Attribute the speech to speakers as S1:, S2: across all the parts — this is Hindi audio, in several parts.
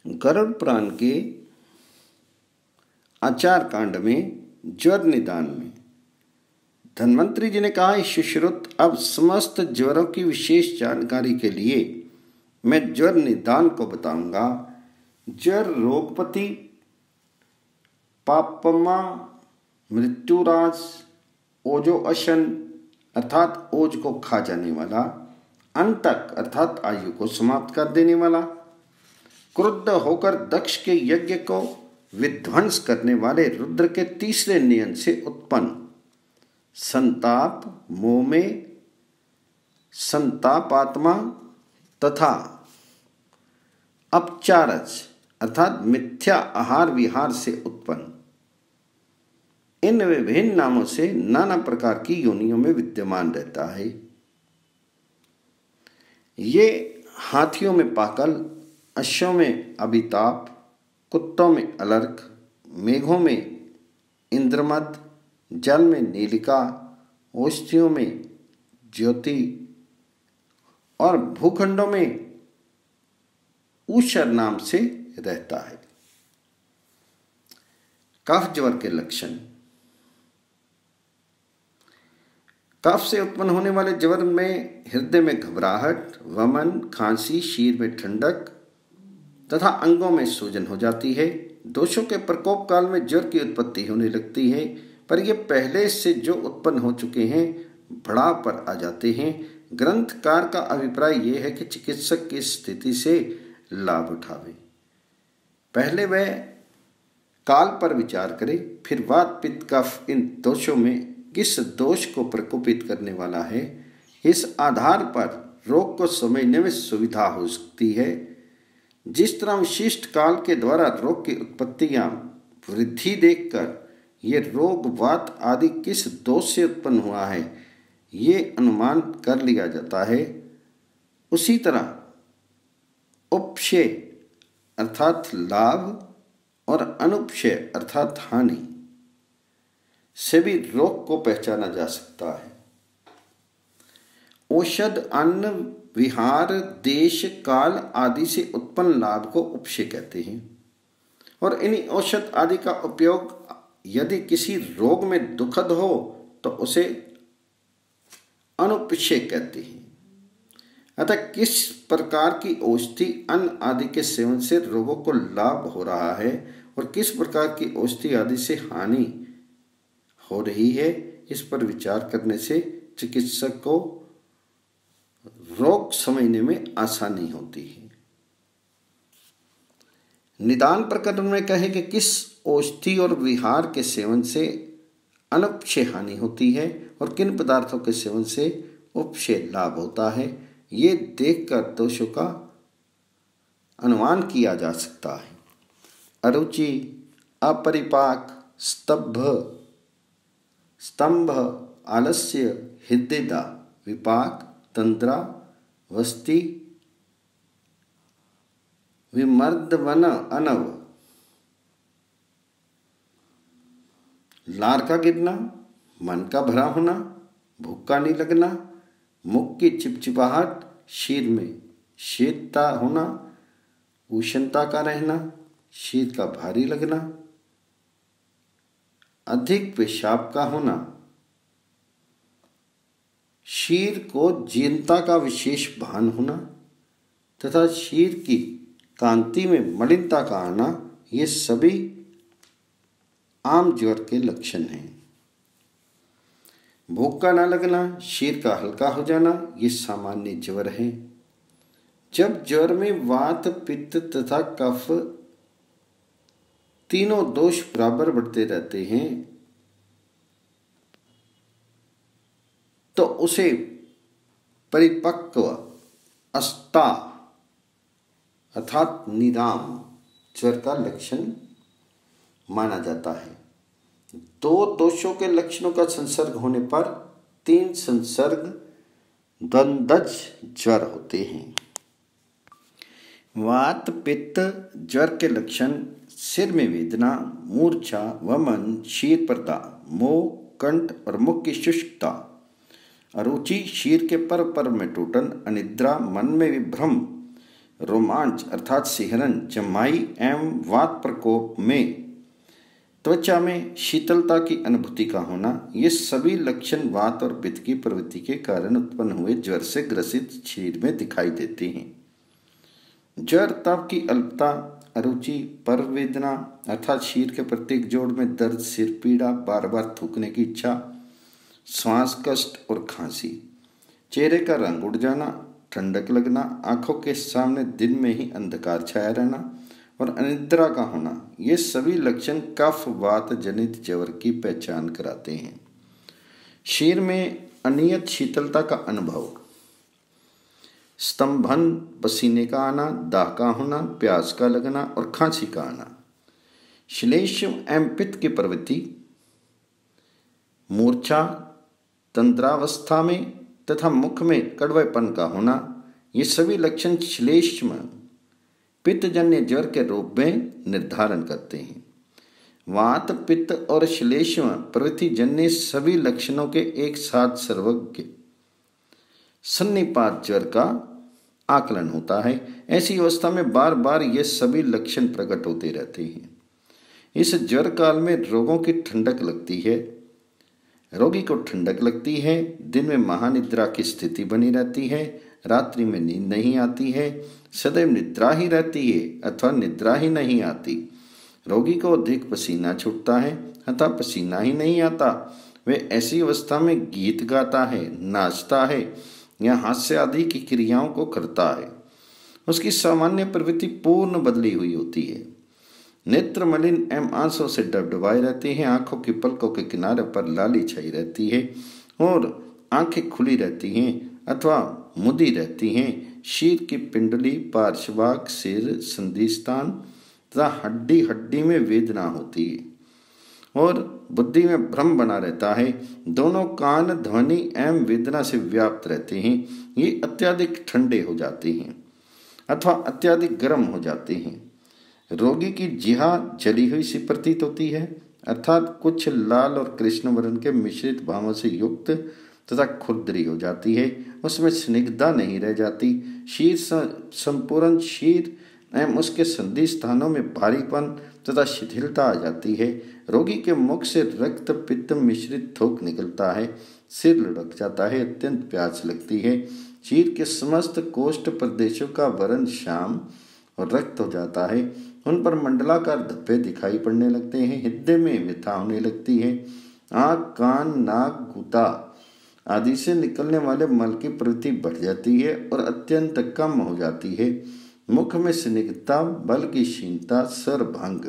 S1: गरुड़ पुराण के आचार कांड में ज्वर निदान में धन्वंतरी जी ने कहा, सुश्रुत, अब समस्त ज्वरों की विशेष जानकारी के लिए मैं ज्वर निदान को बताऊंगा। ज्वर रोगपति, पापमा, मृत्युराज, ओजो अशन अर्थात ओज को खा जाने वाला, अंतक अर्थात आयु को समाप्त कर देने वाला, क्रुद्ध होकर दक्ष के यज्ञ को विध्वंस करने वाले रुद्र के तीसरे नयन से उत्पन्न, संताप, मोह में संतापात्मा तथा अपचारज अर्थात मिथ्या आहार विहार से उत्पन्न, इन विभिन्न नामों से नाना प्रकार की योनियों में विद्यमान रहता है। ये हाथियों में पाकल, अश्वों में अभिताप, कुत्तों में अलर्क, मेघों में इंद्रमद, जल में नीलिका, औषधियों में ज्योति और भूखंडों में ऊषर नाम से रहता है। कफ ज्वर के लक्षण। कफ से उत्पन्न होने वाले ज्वर में हृदय में घबराहट, वमन, खांसी, शीर में ठंडक तथा अंगों में सूजन हो जाती है। दोषों के प्रकोप काल में ज्वर की उत्पत्ति होने लगती है, पर ये पहले से जो उत्पन्न हो चुके हैं बढ़ाव पर आ जाते हैं। ग्रंथकार का अभिप्राय यह है कि चिकित्सक की स्थिति से लाभ उठावे। पहले वह काल पर विचार करे, फिर वात, पित्त, कफ इन दोषों में किस दोष को प्रकोपित करने वाला है, इस आधार पर रोग को समझने में सुविधा हो सकती है। जिस तरह विशिष्ट काल के द्वारा रोग की उत्पत्ति या वृद्धि देखकर ये रोग, वात आदि किस दोष से उत्पन्न हुआ है ये अनुमान कर लिया जाता है, उसी तरह उपक्षय अर्थात लाभ और अनुपक्षय अर्थात हानि से भी रोग को पहचाना जा सकता है। औषध, अन्न, विहार, देश, काल आदि से उत्पन्न लाभ को उपक्षय कहते हैं और इन्हीं औषध आदि का उपयोग यदि किसी रोग में दुखद हो तो उसे अनुपक्षय कहते हैं। अतः किस प्रकार की औषधि, अन्न आदि के सेवन से रोगों को लाभ हो रहा है और किस प्रकार की औषधि आदि से हानि हो रही है, इस पर विचार करने से चिकित्सक को रोग समझने में आसानी होती है। निदान प्रकरण में कहे कि किस औषधि और विहार के सेवन से अनुपक्षय हानि होती है और किन पदार्थों के सेवन से उपक्षय लाभ होता है, ये देखकर दोषों का अनुमान किया जा सकता है। अरुचि, अपरिपाक, स्तंभ, आलस्य, हृदयदा, विपाक, तंद्रा, वस्ति, विमर्दवन, अनव, लार का गिरना, मन का भरा होना, भूख का नहीं लगना, मुख की चिपचिपाहट, शीर में शीतता होना, उष्णता का रहना, शीर का भारी लगना, अधिक पेशाब का होना, शीर को जीर्णता का विशेष भान होना तथा शीर की कांति में मलिनता का आना, ये सभी आम ज्वर के लक्षण हैं। भूख का न लगना, शीर का हल्का हो जाना, ये सामान्य ज्वर है। जब ज्वर में वात, पित्त तथा कफ तीनों दोष बराबर बढ़ते रहते हैं तो उसे परिपक्व अस्ता अर्थात निदान ज्वर का लक्षण माना जाता है। दो दोषों के लक्षणों का संसर्ग होने पर 3 संसर्ग द्वंद्वज ज्वर होते हैं। वात, पित्त ज्वर के लक्षण सिर में वेदना, मूर्छा, वमन, शीर पर्दा, मोह, कंठ और मुख की शुष्कता, अरुचि, शीर के पर में टूटन, अनिद्रा, मन में विभ्रम, रोमांच अर्थात सिहरन, जमाई एवं वात प्रकोप में त्वचा में शीतलता की अनुभूति का होना, ये सभी लक्षण वात और पित्त की प्रवृत्ति के कारण उत्पन्न हुए ज्वर से ग्रसित शरीर में दिखाई देते हैं। ज्वर, ताप की अल्पता, अरुचि, परवेदना अर्थात शरीर के प्रत्येक जोड़ में दर्द, सिर पीड़ा, बार बार थूकने की इच्छा, श्वास कष्ट और खांसी, चेहरे का रंग उड़ जाना, ठंडक लगना, आंखों के सामने दिन में ही अंधकार छाया रहना और अनिद्रा का होना, ये सभी लक्षण कफ वात जनित ज्वर की पहचान कराते हैं। शरीर में अनियत शीतलता का अनुभव, स्तंभन, पसीने का आना, दाह का होना, प्यास का लगना और खांसी का आना, श्लेष्म एवं पित्त की प्रवृत्ति, मूर्छा, तंद्रावस्था में तथा मुख में कड़वेपन का होना, ये सभी लक्षण श्लेष्म पित्तजन्य ज्वर के रूप में निर्धारण करते हैं। वात, पित्त और श्लेष्म प्रवृत्ति जन्य सभी लक्षणों के एक साथ सर्वज्ञ सन्निपात ज्वर का आकलन होता है। ऐसी अवस्था में बार बार ये सभी लक्षण प्रकट होते रहते हैं। इस ज्वर काल में रोगों की ठंडक लगती है, रोगी को ठंडक लगती है, दिन में महानिद्रा की स्थिति बनी रहती है, रात्रि में नींद नहीं आती है, सदैव निद्रा ही रहती है अथवा निद्रा ही नहीं आती, रोगी को अधिक पसीना छूटता है अथवा पसीना ही नहीं आता, वे ऐसी अवस्था में गीत गाता है, नाचता है या हास्य आदि की क्रियाओं को करता है। उसकी सामान्य प्रवृत्ति पूर्ण बदली हुई होती है। नेत्र मलिन एवं आंसू से डबडबाए रहते हैं, आंखों की पलकों के किनारे पर लाली छाई रहती है और आंखें खुली रहती हैं अथवा मुदी रहती हैं। शीर की पिंडली, पार्श्वभाग, सिर, संधिस्थान तथा हड्डी हड्डी में वेदना होती है और बुद्धि में भ्रम बना रहता है। दोनों कान ध्वनि एवं वेदना से व्याप्त रहते हैं। ये अत्यधिक ठंडे हो जाते हैं अथवा अत्यधिक गर्म हो जाते हैं। रोगी की जिहा जली हुई सी प्रतीत होती है अर्थात कुछ लाल और कृष्ण वर्ण के मिश्रित भावों से युक्त तथा खुरदरी हो जाती है, उसमें स्निग्धता नहीं रह जाती। शीर संपूर्ण शीर एवं उसके संधि स्थानों में भारीपन तथा शिथिलता आ जाती है। रोगी के मुख से रक्त पित्त मिश्रित थूक निकलता है, सिर लुढ़क जाता है, अत्यंत प्यास लगती है। शीर के समस्त कोष्ठ प्रदेशों का वर्ण श्याम और रक्त हो जाता है, उन पर मंडलाकार धब्बे दिखाई पड़ने लगते हैं, हृदय में व्यथा होने लगती है। आँख, कान, नाक, गूदा आदि से निकलने वाले मल की प्रवृत्ति बढ़ जाती है और अत्यंत कम हो जाती है। मुख में स्निग्धता, बल की क्षीणता, सरभंग,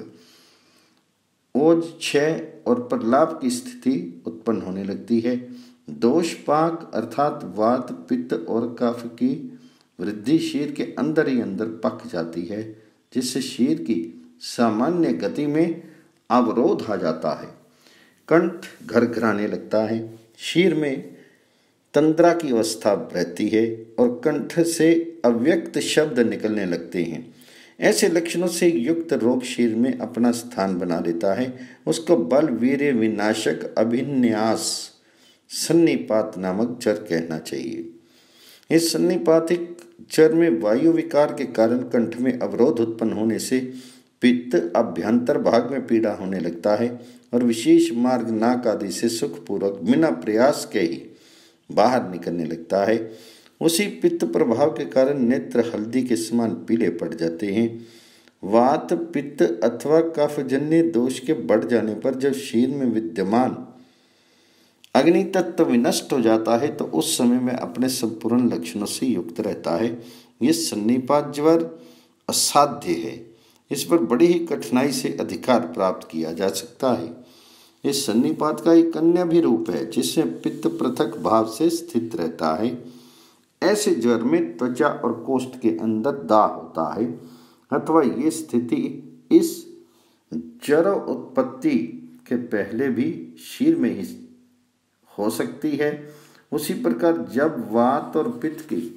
S1: ओज, क्षय और प्रलाप की स्थिति उत्पन्न होने लगती है। दोषपाक अर्थात वात, पित्त और कफ की वृद्धि शीर के अंदर ही अंदर पक जाती है, जिससे शीर की सामान्य गति में अवरोध आ जाता है। कंठ घरघराने लगता है, शीर में तंद्रा की अवस्था रहती है और कंठ से अव्यक्त शब्द निकलने लगते हैं। ऐसे लक्षणों से युक्त रोग शीर में अपना स्थान बना लेता है। उसको बल वीर्य विनाशक अभिन्यास सन्निपात नामक ज्वर कहना चाहिए। इस सन्निपातिक ज्वर में वायु विकार के कारण कंठ में अवरोध उत्पन्न होने से पित्त अभ्यंतर भाग में पीड़ा होने लगता है और विशेष मार्ग नाक आदि से सुखपूर्वक बिना प्रयास के ही बाहर निकलने लगता है। उसी पित्त प्रभाव के कारण नेत्र हल्दी के समान पीले पड़ जाते हैं। वात, पित्त अथवा कफजन्य दोष के बढ़ जाने पर जब शरीर में विद्यमान अग्नि तत्व विनष्ट हो जाता है तो उस समय में अपने संपूर्ण लक्षणों से युक्त रहता है। ये सन्निपात ज्वर असाध्य है, इस पर बड़ी ही कठिनाई से अधिकार प्राप्त किया जा सकता है। इस सन्निपात का एक अन्य भी रूप है जिसमें पित्त पृथक भाव से स्थित रहता है। ऐसे ज्वर में त्वचा और कोष्ठ के अंदर दाह होता है अथवा ये स्थिति इस ज्वर उत्पत्ति के पहले भी शीर में ही हो सकती है। उसी प्रकार जब वात और पित्त की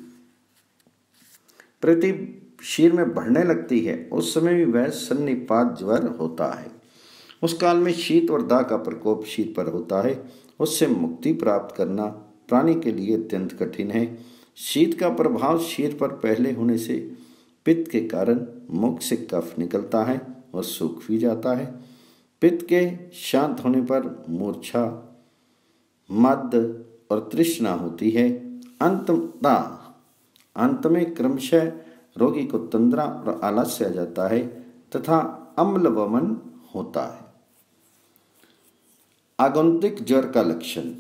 S1: प्रति शीर में बढ़ने लगती है उस समय भी वह सन्निपात ज्वर होता है। उस काल में शीत और दाह का प्रकोप शीर पर होता है। उससे मुक्ति प्राप्त करना प्राणी के लिए अत्यंत कठिन है। शीत का प्रभाव शीर पर पहले होने से पित्त के कारण मुख से कफ निकलता है और सूख भी जाता है। पित्त के शांत होने पर मूर्छा, मद और तृष्णा होती है। अंत में क्रमशः रोगी को तंद्रा और आलस्य आ जाता है तथा अम्ल वमन होता है। आगंतुक ज्वर का लक्षण: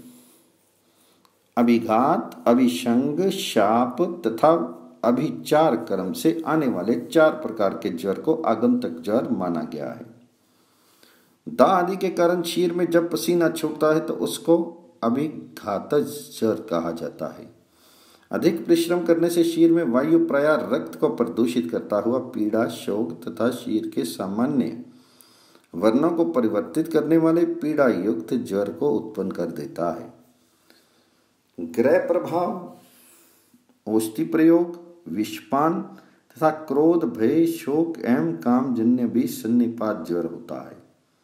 S1: अभिघात, अभिशंग, शाप तथा अभिचार कर्म से आने वाले 4 प्रकार के ज्वर को आगंतुक ज्वर माना गया है। दाह आदि के कारण शरीर में जब पसीना छूटता है तो उसको अभिघात ज्वर कहा जाता है। अधिक परिश्रम करने से शरीर में वायु प्रायः रक्त को प्रदूषित करता हुआ पीड़ा, शोक तथा शरीर के सामान्य वर्णों को परिवर्तित करने वाले पीड़ा युक्त ज्वर को उत्पन्न कर देता है। ग्रह प्रभाव, औषधि प्रयोग, विषपान तथा क्रोध, भय, शोक एवं कामजन्य भी सन्निपात ज्वर होता है।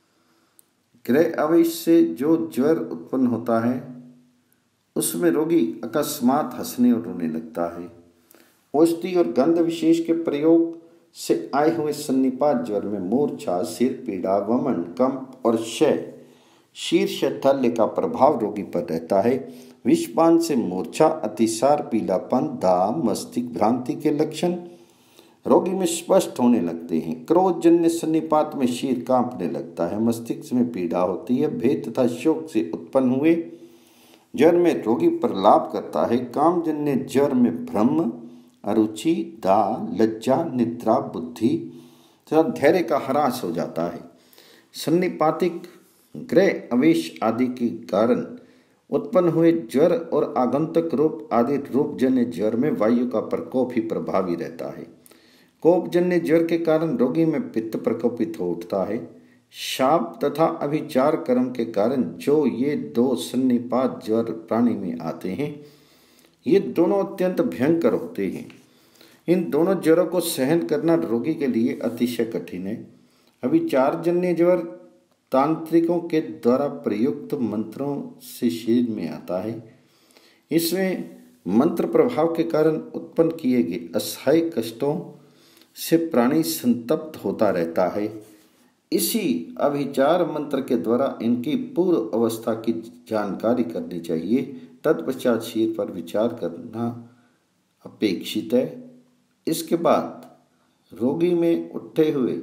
S1: ग्रह आवेश से जो ज्वर उत्पन्न होता है उसमें रोगी अकस्मात हंसने और रोने लगता है। औषधि और गंध विशेष के प्रयोग से आए हुए सन्निपात ज्वर में मूर्छा, सिर पीड़ा, वमन, कंप और क्षय, शीर्ष थल्य का प्रभाव रोगी पर रहता है। विषपान से मूर्छा, अतिसार, पीलापन, दाह, मस्तिष्क भ्रांति के लक्षण रोगी में स्पष्ट होने लगते हैं। क्रोधजन्य सन्निपात में शीर कांपने लगता है, मस्तिष्क में पीड़ा होती है। भेद तथा शोक से उत्पन्न हुए ज्वर में रोगी प्रलाप करता है। कामजन्य ज्वर में भ्रम, अरुचि, दाह, लज्जा, निद्रा, बुद्धि तथा धैर्य का ह्रास हो जाता है। सन्निपातिक ग्रह आवेश आदि के कारण उत्पन्न हुए ज्वर और आगंतुक रूप आदि रूपजन्य ज्वर में वायु का प्रकोप ही प्रभावी रहता है। कोपजन्य ज्वर के कारण रोगी में पित्त प्रकोपित हो उठता है। शाप तथा अभिचार कर्म के कारण जो ये 2 सन्निपात ज्वर प्राणी में आते हैं, ये दोनों अत्यंत भयंकर होते हैं। इन दोनों ज्वरों को सहन करना रोगी के लिए अतिशय कठिन है। अभिचारजन्य ज्वर तांत्रिकों के द्वारा प्रयुक्त मंत्रों से शरीर में आता है। इसमें मंत्र प्रभाव के कारण उत्पन्न किए गए अस्थायी कष्टों से प्राणी संतप्त होता रहता है। इसी अभिचार मंत्र के द्वारा इनकी पूर्व अवस्था की जानकारी करनी चाहिए। तत्पश्चात शरीर पर विचार करना अपेक्षित है। इसके बाद रोगी में उठे हुए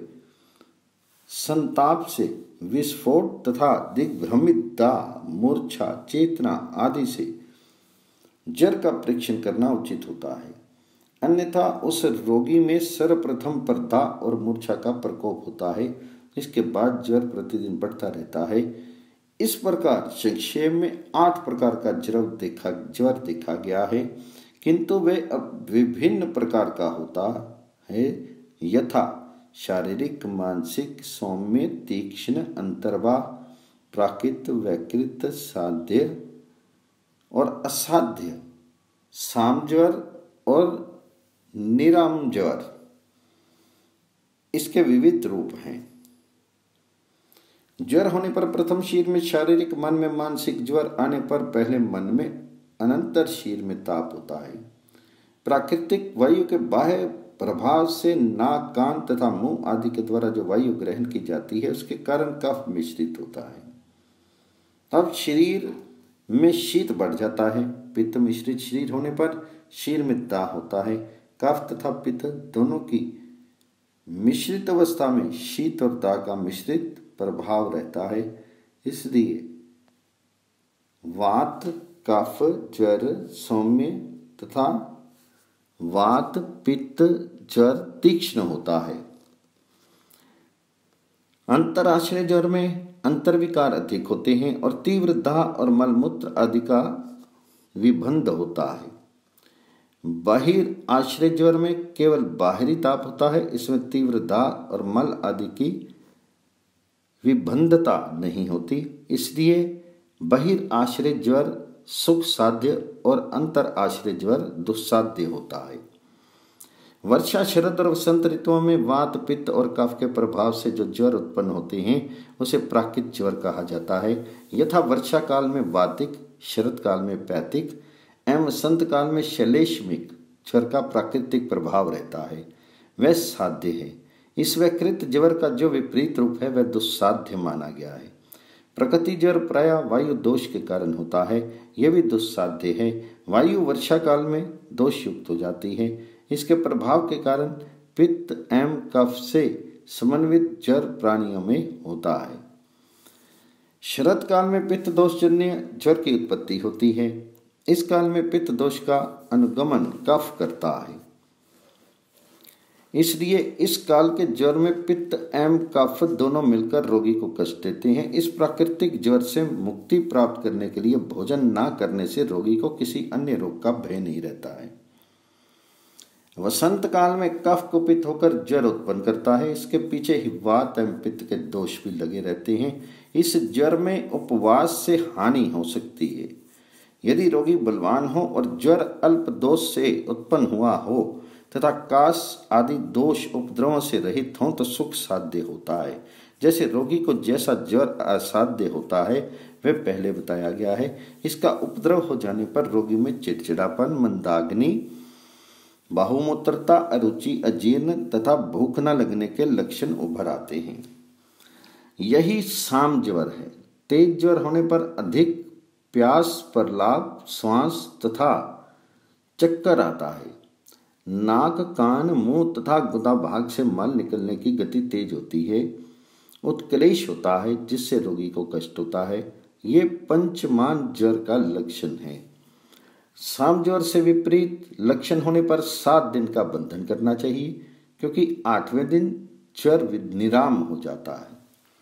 S1: संताप से विस्फोट तथा दिग्भ्रमित, दाह, मूर्छा, चेतना आदि से जर का परीक्षण करना उचित होता है। अन्यथा उस रोगी में सर्वप्रथम पर दाह और मूर्छा का प्रकोप होता है। इसके बाद ज्वर प्रतिदिन बढ़ता रहता है। इस प्रकार संक्षेप में 8 प्रकार का ज्वर देखा गया है, किंतु वे अब विभिन्न प्रकार का होता है, यथा शारीरिक, मानसिक, सौम्य, तीक्ष्ण, अंतर्वाह, प्राकृत, वैकृत, साध्य और असाध्य, सामज्वर और निराम ज्वर। इसके विविध रूप हैं। ज्वर होने पर प्रथम शरीर में शारीरिक, मन में मानसिक। ज्वर आने पर पहले मन में, अनंतर शरीर में ताप होता है। प्राकृतिक वायु के बाह्य प्रभाव से नाक, कान तथा मुंह आदि के द्वारा जो वायु ग्रहण की जाती है उसके कारण कफ मिश्रित होता है। तब शरीर में शीत बढ़ जाता है। पित्त मिश्रित शरीर होने पर शरीर में दाह होता है। कफ तथा पित्त दोनों की मिश्रित अवस्था में शीत और दाह का मिश्रित प्रभाव रहता है। इसलिए वात, कफ, ज्वर सौम्य तथा वात, पित्त, ज्वर तीक्ष्ण होता है। अंतराश्रय ज्वर में अंतर्विकार अधिक होते हैं और तीव्र दाह और मलमूत्र आदि का विबंध होता है। बाहिर आश्रय ज्वर में केवल बाहरी ताप होता है। इसमें तीव्र दाह और मल आदि की विबंधता नहीं होती। इसलिए बहिर आश्रय ज्वर सुख साध्य और अंतर आश्रय ज्वर दुस्साध्य होता है। वर्षा, शरद और वसंत ऋतुओं में वात, पित्त और कफ के प्रभाव से जो ज्वर उत्पन्न होते हैं उसे प्राकृत ज्वर कहा जाता है। यथा वर्षा काल में वातिक, शरद काल में पैतिक एवं वसंत काल में श्लेष्मिक ज्वर का प्राकृतिक प्रभाव रहता है। वह साध्य है। इस वैकृत ज्वर का जो विपरीत रूप है वह दुस्साध्य माना गया है। प्रकृति ज्वर प्रायः वायु दोष के कारण होता है, यह भी दुस्साध्य है। वायु वर्षा काल में दोष युक्त हो जाती है। इसके प्रभाव के कारण पित्त एवं कफ से समन्वित ज्वर प्राणियों में होता है। शरद काल में पित्त दोष जन्य ज्वर की उत्पत्ति होती है। इस काल में पित्त दोष का अनुगमन कफ करता है, इसलिए इस काल के ज्वर में पित्त एवं कफ दोनों मिलकर रोगी को कष्ट देते हैं। इस प्राकृतिक ज्वर से मुक्ति प्राप्त करने के लिए भोजन न करने से रोगी को किसी अन्य रोग का भय नहीं रहता है। वसंत काल में कफ कुपित होकर ज्वर उत्पन्न करता है। इसके पीछे ही वात एवं पित्त के दोष भी लगे रहते हैं। इस ज्वर में उपवास से हानि हो सकती है। यदि रोगी बलवान हो और ज्वर अल्प दोष से उत्पन्न हुआ हो तथा काश आदि दोष उपद्रवों से रहित हों तो सुख साध्य होता है। जैसे रोगी को जैसा ज्वर असाध्य होता है वह पहले बताया गया है। इसका उपद्रव हो जाने पर रोगी में चिड़चिड़ापन, मंदाग्नि, बहुमूत्रता, अरुचि, अजीर्ण तथा भूख न लगने के लक्षण उभर आते हैं। यही साम ज्वर है। तेज ज्वर होने पर अधिक प्यास, प्रलाप, श्वास तथा चक्कर आता है। नाक, कान, मुंह तथा गुदा भाग से मल निकलने की गति तेज होती है। उत्क्लेश होता है जिससे रोगी को कष्ट होता है। ये पंचमान ज्वर का लक्षण है। साम ज्वर से विपरीत लक्षण होने पर 7 दिन का बंधन करना चाहिए, क्योंकि 8वें दिन ज्वर निराम हो जाता है।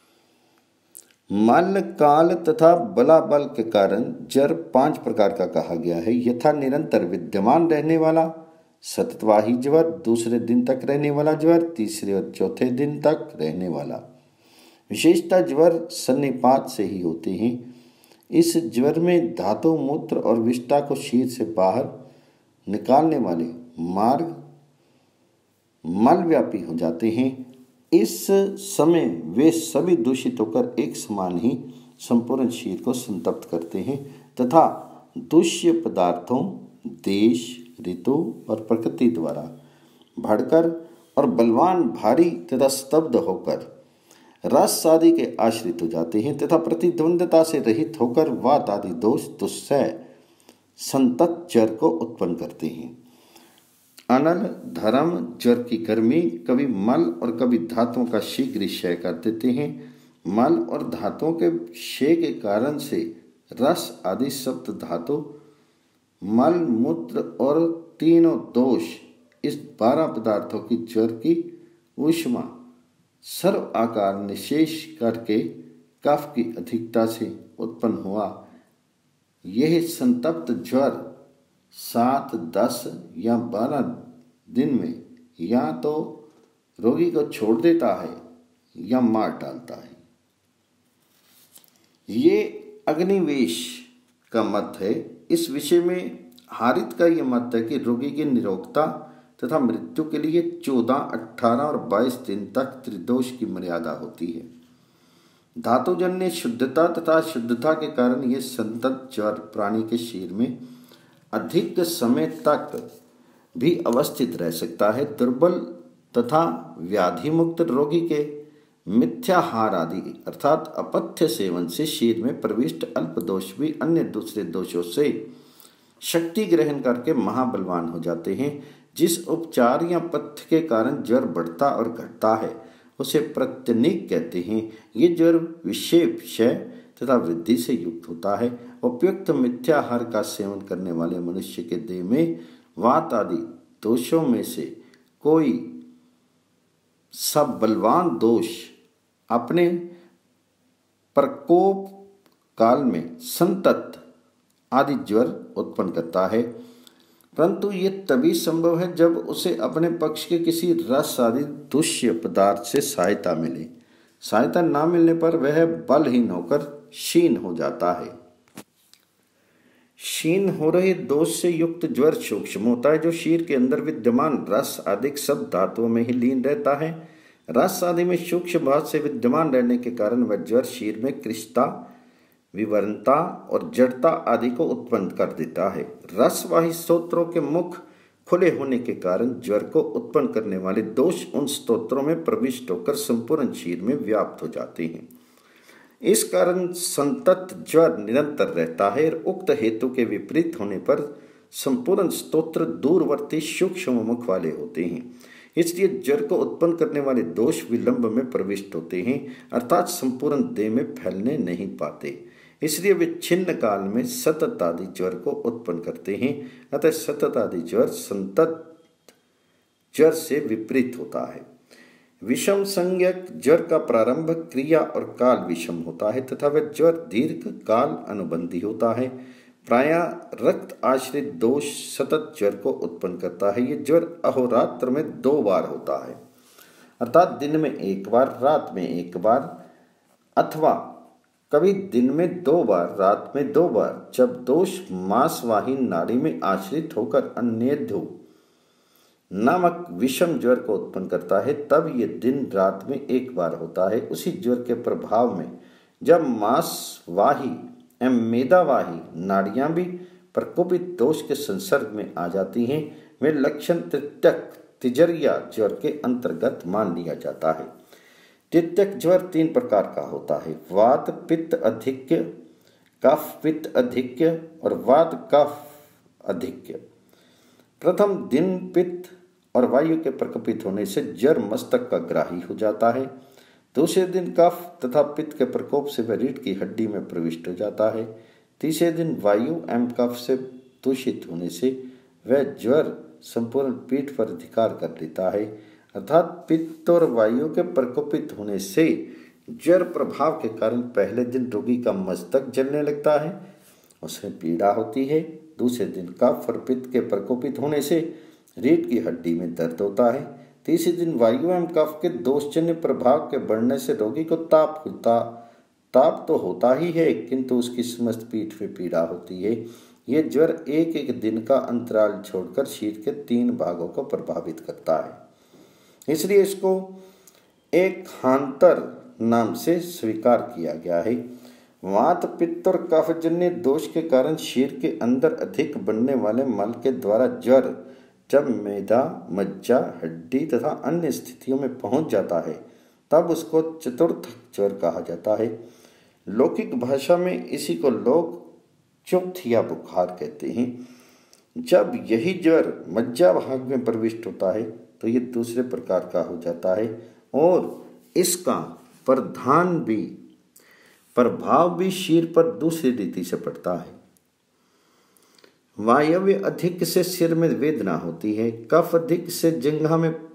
S1: मल, काल तथा बलाबल के कारण ज्वर 5 प्रकार का कहा गया है। यथा निरंतर विद्यमान रहने वाला सततवाही ज्वर, दूसरे दिन तक रहने वाला ज्वर, तीसरे और चौथे दिन तक रहने वाला। विशेषतः ज्वर सन्निपात से ही होते हैं। इस ज्वर में धातु, मूत्र और विष्ठा को शीर से बाहर निकालने वाले मार्ग मलव्यापी हो जाते हैं। इस समय वे सभी दूषित होकर एक समान ही संपूर्ण शीर को संतप्त करते हैं तथा दूष्य पदार्थों, देश, ऋतु और प्रकृति द्वारा भड़कर और बलवान, भारी तथा स्तब्ध होकर रस आदि के आश्रित हो जाते हैं तथा प्रतिद्वंदता से रहित होकर वात आदि दोष दुस्सह संतत ज्वर को उत्पन्न करते हैं। अनल, धर्म ज्वर की गर्मी कभी मल और कभी धातुओं का शीघ्र क्षय कर देते हैं। मल और धातुओं के क्षय के कारण से रस आदि सप्त धातु, मल, मूत्र और तीनों दोष, इस 12 पदार्थों की ज्वर की ऊष्मा सर्व आकार निशेष करके कफ की अधिकता से उत्पन्न हुआ यह संतप्त ज्वर 7, 10 या 12 दिन में या तो रोगी को छोड़ देता है या मार डालता है। ये अग्निवेश का मत है। इस विषय में हारित का यह मत है कि रोगी की निरोगता तथा मृत्यु के लिए 14, 18 और 22 दिन तक त्रिदोष की मर्यादा होती है। धातुजन्य शुद्धता तथा शुद्धता के कारण यह संतत ज्वर प्राणी के शरीर में अधिक समय तक भी अवस्थित रह सकता है। दुर्बल तथा व्याधि मुक्त रोगी के मिथ्याहार आदि अर्थात अपथ्य सेवन से शरीर में प्रविष्ट अल्प दोष भी अन्य दूसरे दोषों से शक्ति ग्रहण करके महाबलवान हो जाते हैं। जिस उपचार या पथ्य के कारण ज्वर बढ़ता और घटता है उसे प्रत्यनीक कहते हैं। ये ज्वर विक्षेप, क्षय तथा वृद्धि से युक्त होता है। उपयुक्त मिथ्याहार का सेवन करने वाले मनुष्य के देह में वात आदि दोषों में से कोई सब बलवान दोष अपने प्रकोप काल में संतत आदि ज्वर उत्पन्न करता है, परंतु ये तभी संभव है जब उसे अपने पक्ष के किसी रस आदि दुष्य पदार्थ से सहायता मिले। सहायता न मिलने पर वह बलहीन होकर क्षीण हो जाता है। क्षीण हो रहे दोष से युक्त ज्वर सूक्ष्म होता है, जो शरीर के अंदर विद्यमान रस आदि सब धातुओं में ही लीन रहता है। रस आदि में सूक्ष्म भाव से विद्यमान रहने के कारण वह ज्वर शरीर में कृशता, विवरणता और जड़ता आदि को उत्पन्न कर देता है। रसवाही स्रोतों के मुख खुले होने के कारण ज्वर को उत्पन्न करने वाले दोष उन स्तोत्रों में प्रविष्ट होकर संपूर्ण शरीर में व्याप्त हो जाते हैं। इस कारण संतत ज्वर निरंतर रहता है और उक्त हेतु के विपरीत होने पर संपूर्ण स्तोत्र दूरवर्ती सूक्ष्म मुख वाले होते हैं। इसलिए ज्वर को उत्पन्न करने वाले दोष विलंब में प्रविष्ट होते हैं, अर्थात संपूर्ण देह में फैलने नहीं पाते। इसलिए वे छिन्न काल में सतत आदि ज्वर को उत्पन्न करते हैं। अतः सतत आदि ज्वर संतत ज्वर से विपरीत होता है। विषम संज्ञक ज्वर का प्रारंभ क्रिया और काल विषम होता है तथा वह ज्वर दीर्घ काल अनुबंधी होता है। प्रायः रक्त आश्रित दोष सतत ज्वर को उत्पन्न करता है। यह ज्वर अहोरात्र में 2 बार होता है, अर्थात दिन में 1 बार, रात में 1 बार, अथवा कभी दिन में 2 बार, रात में 2 बार। जब दोष मांसवाही नाड़ी में आश्रित होकर अन्येधु नामक विषम ज्वर को उत्पन्न करता है, तब ये दिन रात में 1 बार होता है। उसी ज्वर के प्रभाव में जब मांसवाही एवं मेदावाही नाड़ियां भी प्रकोपित दोष के संसर्ग में आ जाती हैं, वे लक्षण तृत्यक तिजरिया ज्वर के अंतर्गत मान लिया जाता है। तृत्यक ज्वर 3 प्रकार का होता है: वात पित्त अधिक्य, कफ पित्त अधिक्य और वात कफ अधिक्य। प्रथम दिन पित्त और वायु के प्रकोपित होने से ज्वर मस्तक का ग्राही हो जाता है। दूसरे दिन कफ तथा पित्त के प्रकोप से वह रीढ़ की हड्डी में प्रविष्ट हो जाता है। तीसरे दिन वायु एवं कफ से दूषित होने से वह ज्वर संपूर्ण पीठ पर अधिकार कर लेता है, अर्थात पित्त और वायु के प्रकोपित होने से ज्वर प्रभाव के कारण पहले दिन रोगी का मस्तक जलने लगता है, उसमें पीड़ा होती है। दूसरे दिन कफ और पित्त के प्रकोपित होने से रीढ़ की हड्डी में दर्द होता है। तीसरे दिन वायु एवं कफ के दोषजन्य प्रभाव के बढ़ने से रोगी को ताप तो होता ही है, किंतु उसकी समस्त पीठ में पीड़ा होती है। ये ज्वर एक एक दिन का अंतराल छोड़कर शरीर के 3 भागों को प्रभावित करता है। इसलिए इसको एकांतर नाम से स्वीकार किया गया है। वात पित्त और कफजन्य दोष के कारण शरीर के अंदर अधिक बनने वाले मल के द्वारा ज्वर जब मेदा, मज्जा, हड्डी तथा अन्य स्थितियों में पहुंच जाता है, तब उसको चतुर्थ ज्वर कहा जाता है। लौकिक भाषा में इसी को लोग चौथिया बुखार कहते हैं। जब यही ज्वर मज्जा भाग में प्रविष्ट होता है तो ये दूसरे प्रकार का हो जाता है और इसका प्रभाव भी शरीर पर दूसरी रीति से पड़ता है। वायव्य अधिक से सिर में वेदना होती है, कफ अधिक से जंघा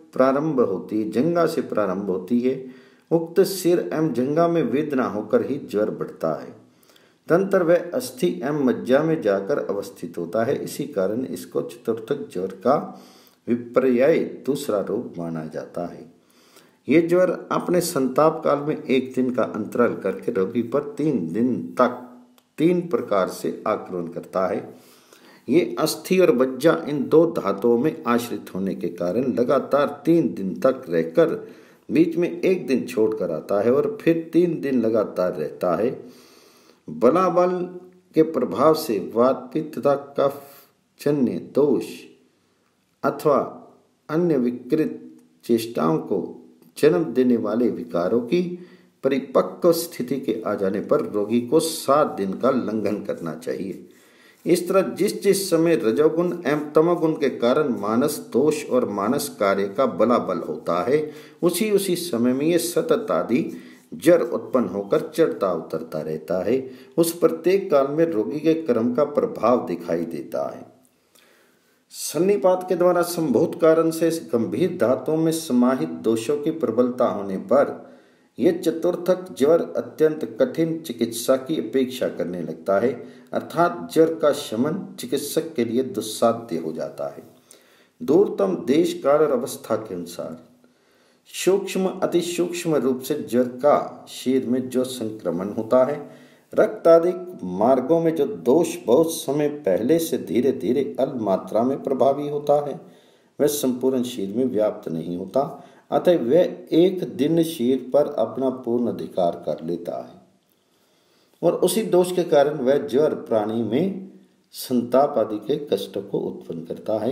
S1: से प्रारंभ होती है। उक्त सिर एवं जंघा में वेदना होकर ही ज्वर बढ़ता है। तंत्र वह अस्थि एवं मज्जा में जाकर अवस्थित होता है। इसी कारण इसको चतुर्थक ज्वर का विपर्यय दूसरा रूप माना जाता है। ये ज्वर अपने संताप काल में 1 दिन का अंतराल करके रोगी पर 3 दिन तक 3 प्रकार से आक्रमण करता है। ये अस्थि और मज्जा इन 2 धातुओं में आश्रित होने के कारण लगातार 3 दिन तक रहकर बीच में 1 दिन छोड़कर आता है और फिर 3 दिन लगातार रहता है। बलाबल के प्रभाव से वात पित्त तथा कफ जन्य दोष अथवा अन्य विकृत चेष्टाओं को जन्म देने वाले विकारों की परिपक्व स्थिति के आ जाने पर रोगी को 7 दिन का लंघन करना चाहिए। इस तरह जिस समय रजोगुण एवं तमोगुण के कारण मानस दोष और मानस कार्य का बलाबल होता है, उसी समय में ये सतत आदि जड़ उत्पन्न होकर चढ़ता उतरता रहता है। उस प्रत्येक काल में रोगी के कर्म का प्रभाव दिखाई देता है। सन्निपात के द्वारा संभूत कारण से इस गंभीर धातुओं में समाहित दोषों की प्रबलता होने पर यह चतुर्थक ज्वर अत्यंत कठिन चिकित्सा की अपेक्षा करने लगता है, अर्थात ज्वर का शमन चिकित्सक के लिए दुस्साध्य हो जाता है। दूरतम देश काल और अवस्था के अनुसार सूक्ष्म अति सूक्ष्म रूप से ज्वर का शरीर में जो संक्रमण होता है, रक्त आदि मार्गों में जो दोष बहुत समय पहले से धीरे धीरे अल्प मात्रा में प्रभावी होता है, वह संपूर्ण शरीर में व्याप्त नहीं होता, अतः वह एक दिन शरीर पर अपना पूर्ण अधिकार कर लेता है और उसी दोष के कारण वह ज्वर प्राणी में संताप आदि के कष्टों को उत्पन्न करता है।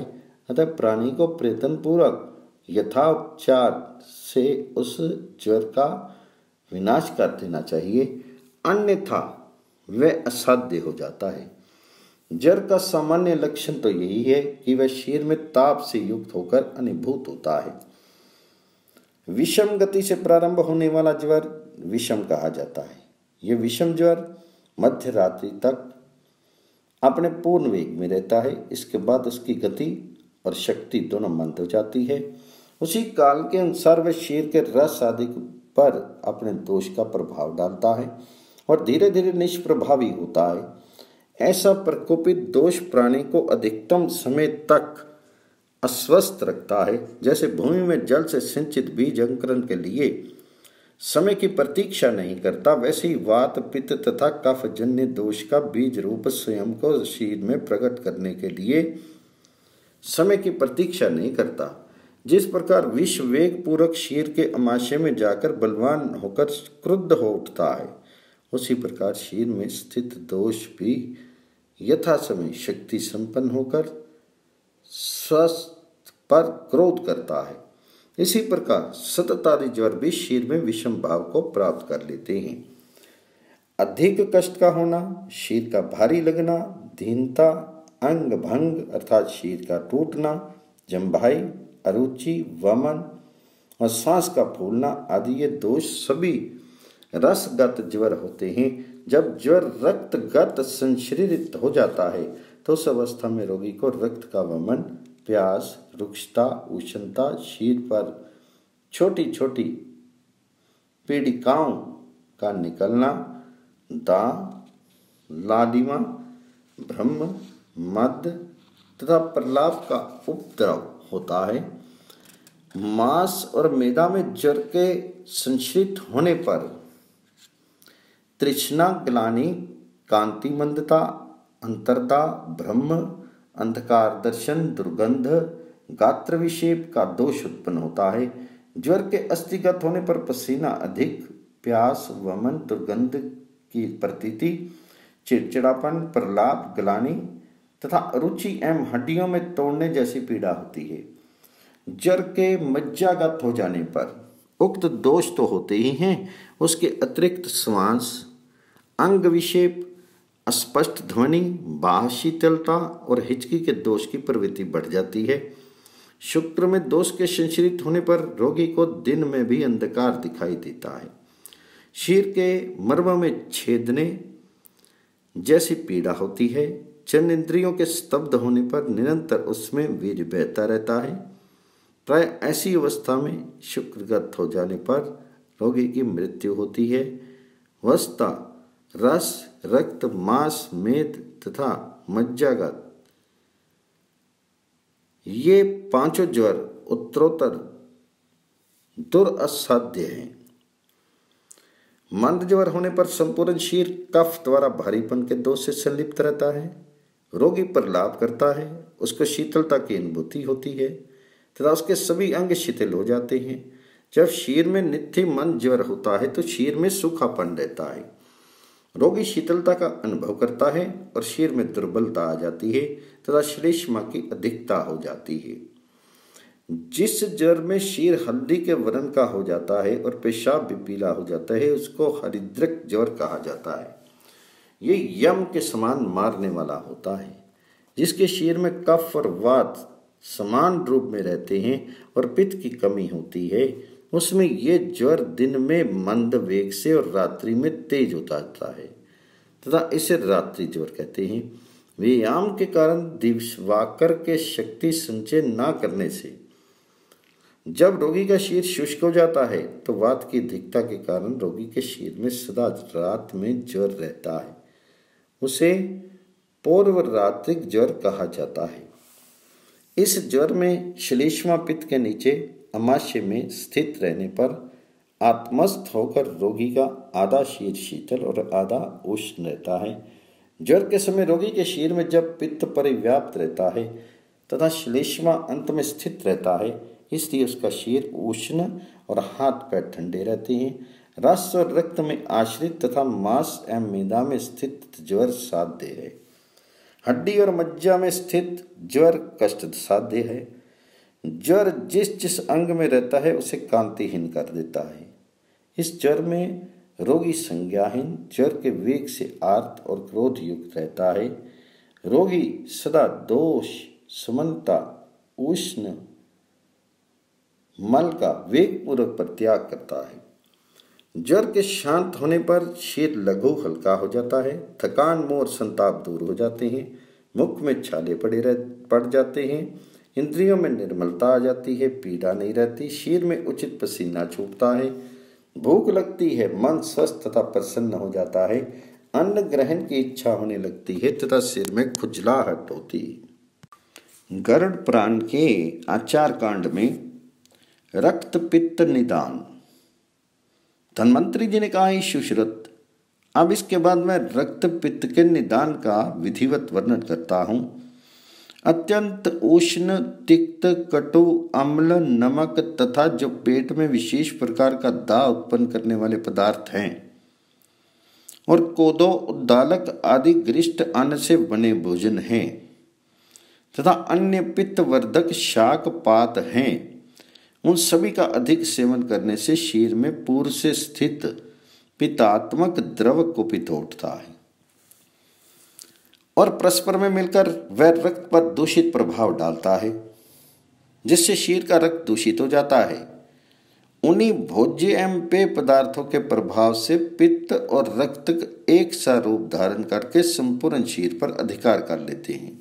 S1: अतः प्राणी को प्रयत्न पूर्वक यथोपचार से उस ज्वर का विनाश कर देना चाहिए, अन्यथा वह असाध्य हो जाता है। ज्वर का सामान्य लक्षण तो यही है कि वह शरीर में ताप से युक्त होकर अनुभूत होता है। विषम गति से प्रारंभ होने वाला ज्वर विषम कहा जाता है। यह विषम ज्वर मध्य रात्रि तक अपने पूर्ण वेग में रहता है। इसके बाद उसकी गति और शक्ति दोनों मंद हो जाती है। उसी काल के अनुसार वह शरीर के रस आदि पर अपने दोष का प्रभाव डालता है और धीरे धीरे निष्प्रभावी होता है। ऐसा प्रकोपित दोष प्राणी को अधिकतम समय तक अस्वस्थ रखता है। जैसे भूमि में जल से सिंचित बीज अंकुरण के लिए समय की प्रतीक्षा नहीं करता, वैसे ही वात पित्त तथा कफ जन्य दोष का बीज रूप स्वयं को शरीर में प्रकट करने के लिए समय की प्रतीक्षा नहीं करता। जिस प्रकार विष वेग पूर्वक शरीर के अमाशय में जाकर बलवान होकर क्रुद्ध हो उठता है, उसी प्रकार शरीर में स्थित दोष भी यथा समय शक्ति संपन्न होकर स्वस्थ पर क्रोध करता है। इसी प्रकार सतत आदि ज्वर भी शरीर में विषम भाव को प्राप्त कर लेते हैं। अधिक कष्ट का होना, शरीर का भारी लगना, दीनता, अंग भंग अर्थात शरीर का टूटना, जम्भाई, अरुचि, वमन और सांस का फूलना आदि ये दोष सभी रसगत ज्वर होते हैं। जब ज्वर रक्तगत संशरीरित हो जाता है तो उस अवस्था में रोगी को रक्त का वमन, प्यास, रुक्षता, उष्णता, शरीर पर छोटी छोटी पीड़िकाओं का निकलना, दाह, लालिमा, भ्रम, मद तथा प्रलाप का उपद्रव होता है। मांस और मेदा में ज्वर के संश्रित होने पर तृष्णा, ग्लानि, कांति मंदता, अंतरता, भ्रम, अंधकार दर्शन, दुर्गंध, गात्र विक्षेप का दोष उत्पन्न होता है। ज्वर के अस्थिगत होने पर पसीना अधिक, प्यास, वमन, दुर्गंध की प्रतीति, चिड़चिड़ापन, प्रलाप, ग्लानि तथा अरुचि एवं हड्डियों में तोड़ने जैसी पीड़ा होती है। ज्वर के मज्जागत हो जाने पर उक्त दोष तो होते ही हैं, उसके अतिरिक्त श्वास, अंग विक्षेप, अस्पष्ट ध्वनि, बाह्य शीतलता और हिचकी के दोष की प्रवृत्ति बढ़ जाती है। शुक्र में दोष के संश्रित होने पर रोगी को दिन में भी अंधकार दिखाई देता है। शरीर के मर्म में छेदने जैसी पीड़ा होती है। जन इंद्रियों के स्तब्ध होने पर निरंतर उसमें वीर्य बहता रहता है। प्राय ऐसी अवस्था में शुक्रगत हो जाने पर रोगी की मृत्यु होती है। वस्ता, रस, रक्त, मांस, मेद तथा मज्जागत ये पांचों ज्वर उत्तरोत्तर दुरअसाध्य हैं। मंद ज्वर होने पर संपूर्ण शरीर कफ द्वारा भारीपन के दोष से संलिप्त रहता है। रोगी प्रलाप करता है, उसको शीतलता की अनुभूति होती है तथा उसके सभी अंग शिथिल हो जाते हैं। जब शरीर में नित्य मंद ज्वर होता है तो शरीर में सूखापन रहता है। रोगी शीतलता का अनुभव करता है और शरीर में दुर्बलता आ जाती है तथा श्लेष्मा की अधिकता हो जाती है। जिस ज्वर में शरीर हल्दी के वर्ण का हो जाता है और पेशाब भी पीला हो जाता है उसको हरिद्रक ज्वर कहा जाता है। ये यम के समान मारने वाला होता है। जिसके शरीर में कफ और वात समान रूप में रहते हैं और पित्त की कमी होती है, उसमें ये ज्वर दिन में मंद वेग से और रात्रि में तेज होता जाता है तथा इसे रात्रि ज्वर कहते हैं। व्यायाम के कारण दिवसवाकर के शक्ति संचय न करने से जब रोगी का शरीर शुष्क हो जाता है तो वात की अधिकता के कारण रोगी के शरीर में सदा रात में ज्वर रहता है। उसे पूर्व रात्रिक ज्वर कहा जाता है। इस ज्वर में श्लेष्मा पित्त के नीचे अमाशय में स्थित रहने पर आत्मस्थ होकर रोगी का आधा शरीर शीतल और आधा उष्ण रहता है। ज्वर के समय रोगी के शरीर में जब पित्त परिव्याप्त रहता है तथा श्लेष्मा अंत में स्थित रहता है, इसलिए उसका शरीर उष्ण और हाथ पैर ठंडे रहते हैं। रस और रक्त में आश्रित तथा मांस एवं मेदा में स्थित ज्वर साध्य है। हड्डी और मज्जा में स्थित ज्वर कष्ट साध्य है। ज्वर जिस जिस अंग में रहता है उसे कांतिहीन कर देता है। इस ज्वर में रोगी संज्ञाहीन, ज्वर के वेग से आर्त और क्रोध युक्त रहता है। रोगी सदा दोष, समन्ता, उष्ण, मल का वेग पूर्वक परित्याग करता है। ज्वर के शांत होने पर शीत लघु हल्का हो जाता है। थकान, मोह, संताप दूर हो जाते हैं। मुख में छाले पड़ जाते हैं। इंद्रियों में निर्मलता आ जाती है। पीड़ा नहीं रहती। शीर में उचित पसीना छूटता है। भूख लगती है। मन स्वस्थ तथा प्रसन्न हो जाता है। अन्न ग्रहण की इच्छा होने लगती है तथा सिर में खुजलाहट होती है। गरुड़ पुराण के आचार कांड में रक्त पित्त निदान। धन्वंतरी जी ने कहा, हे सुश्रुत, अब इसके बाद मैं रक्त पित्त के निदान का विधिवत वर्णन करता हूँ। अत्यंत उष्ण, तिक्त, कटु, अम्ल, नमक तथा जो पेट में विशेष प्रकार का दाह उत्पन्न करने वाले पदार्थ हैं और कोदो, उद्दालक आदि गरिष्ठ अन्न से बने भोजन हैं तथा अन्य पित्तवर्धक शाक पात हैं, उन सभी का अधिक सेवन करने से शरीर में पूर्व से स्थित पित्तात्मक द्रव कुपित उठता है और परस्पर में मिलकर वह रक्त पर दूषित प्रभाव डालता है, जिससे शरीर का रक्त दूषित हो जाता है। उन्हीं भोज्य एवं पेय पदार्थों के प्रभाव से पित्त और रक्त एक सा रूप धारण करके संपूर्ण शरीर पर अधिकार कर लेते हैं।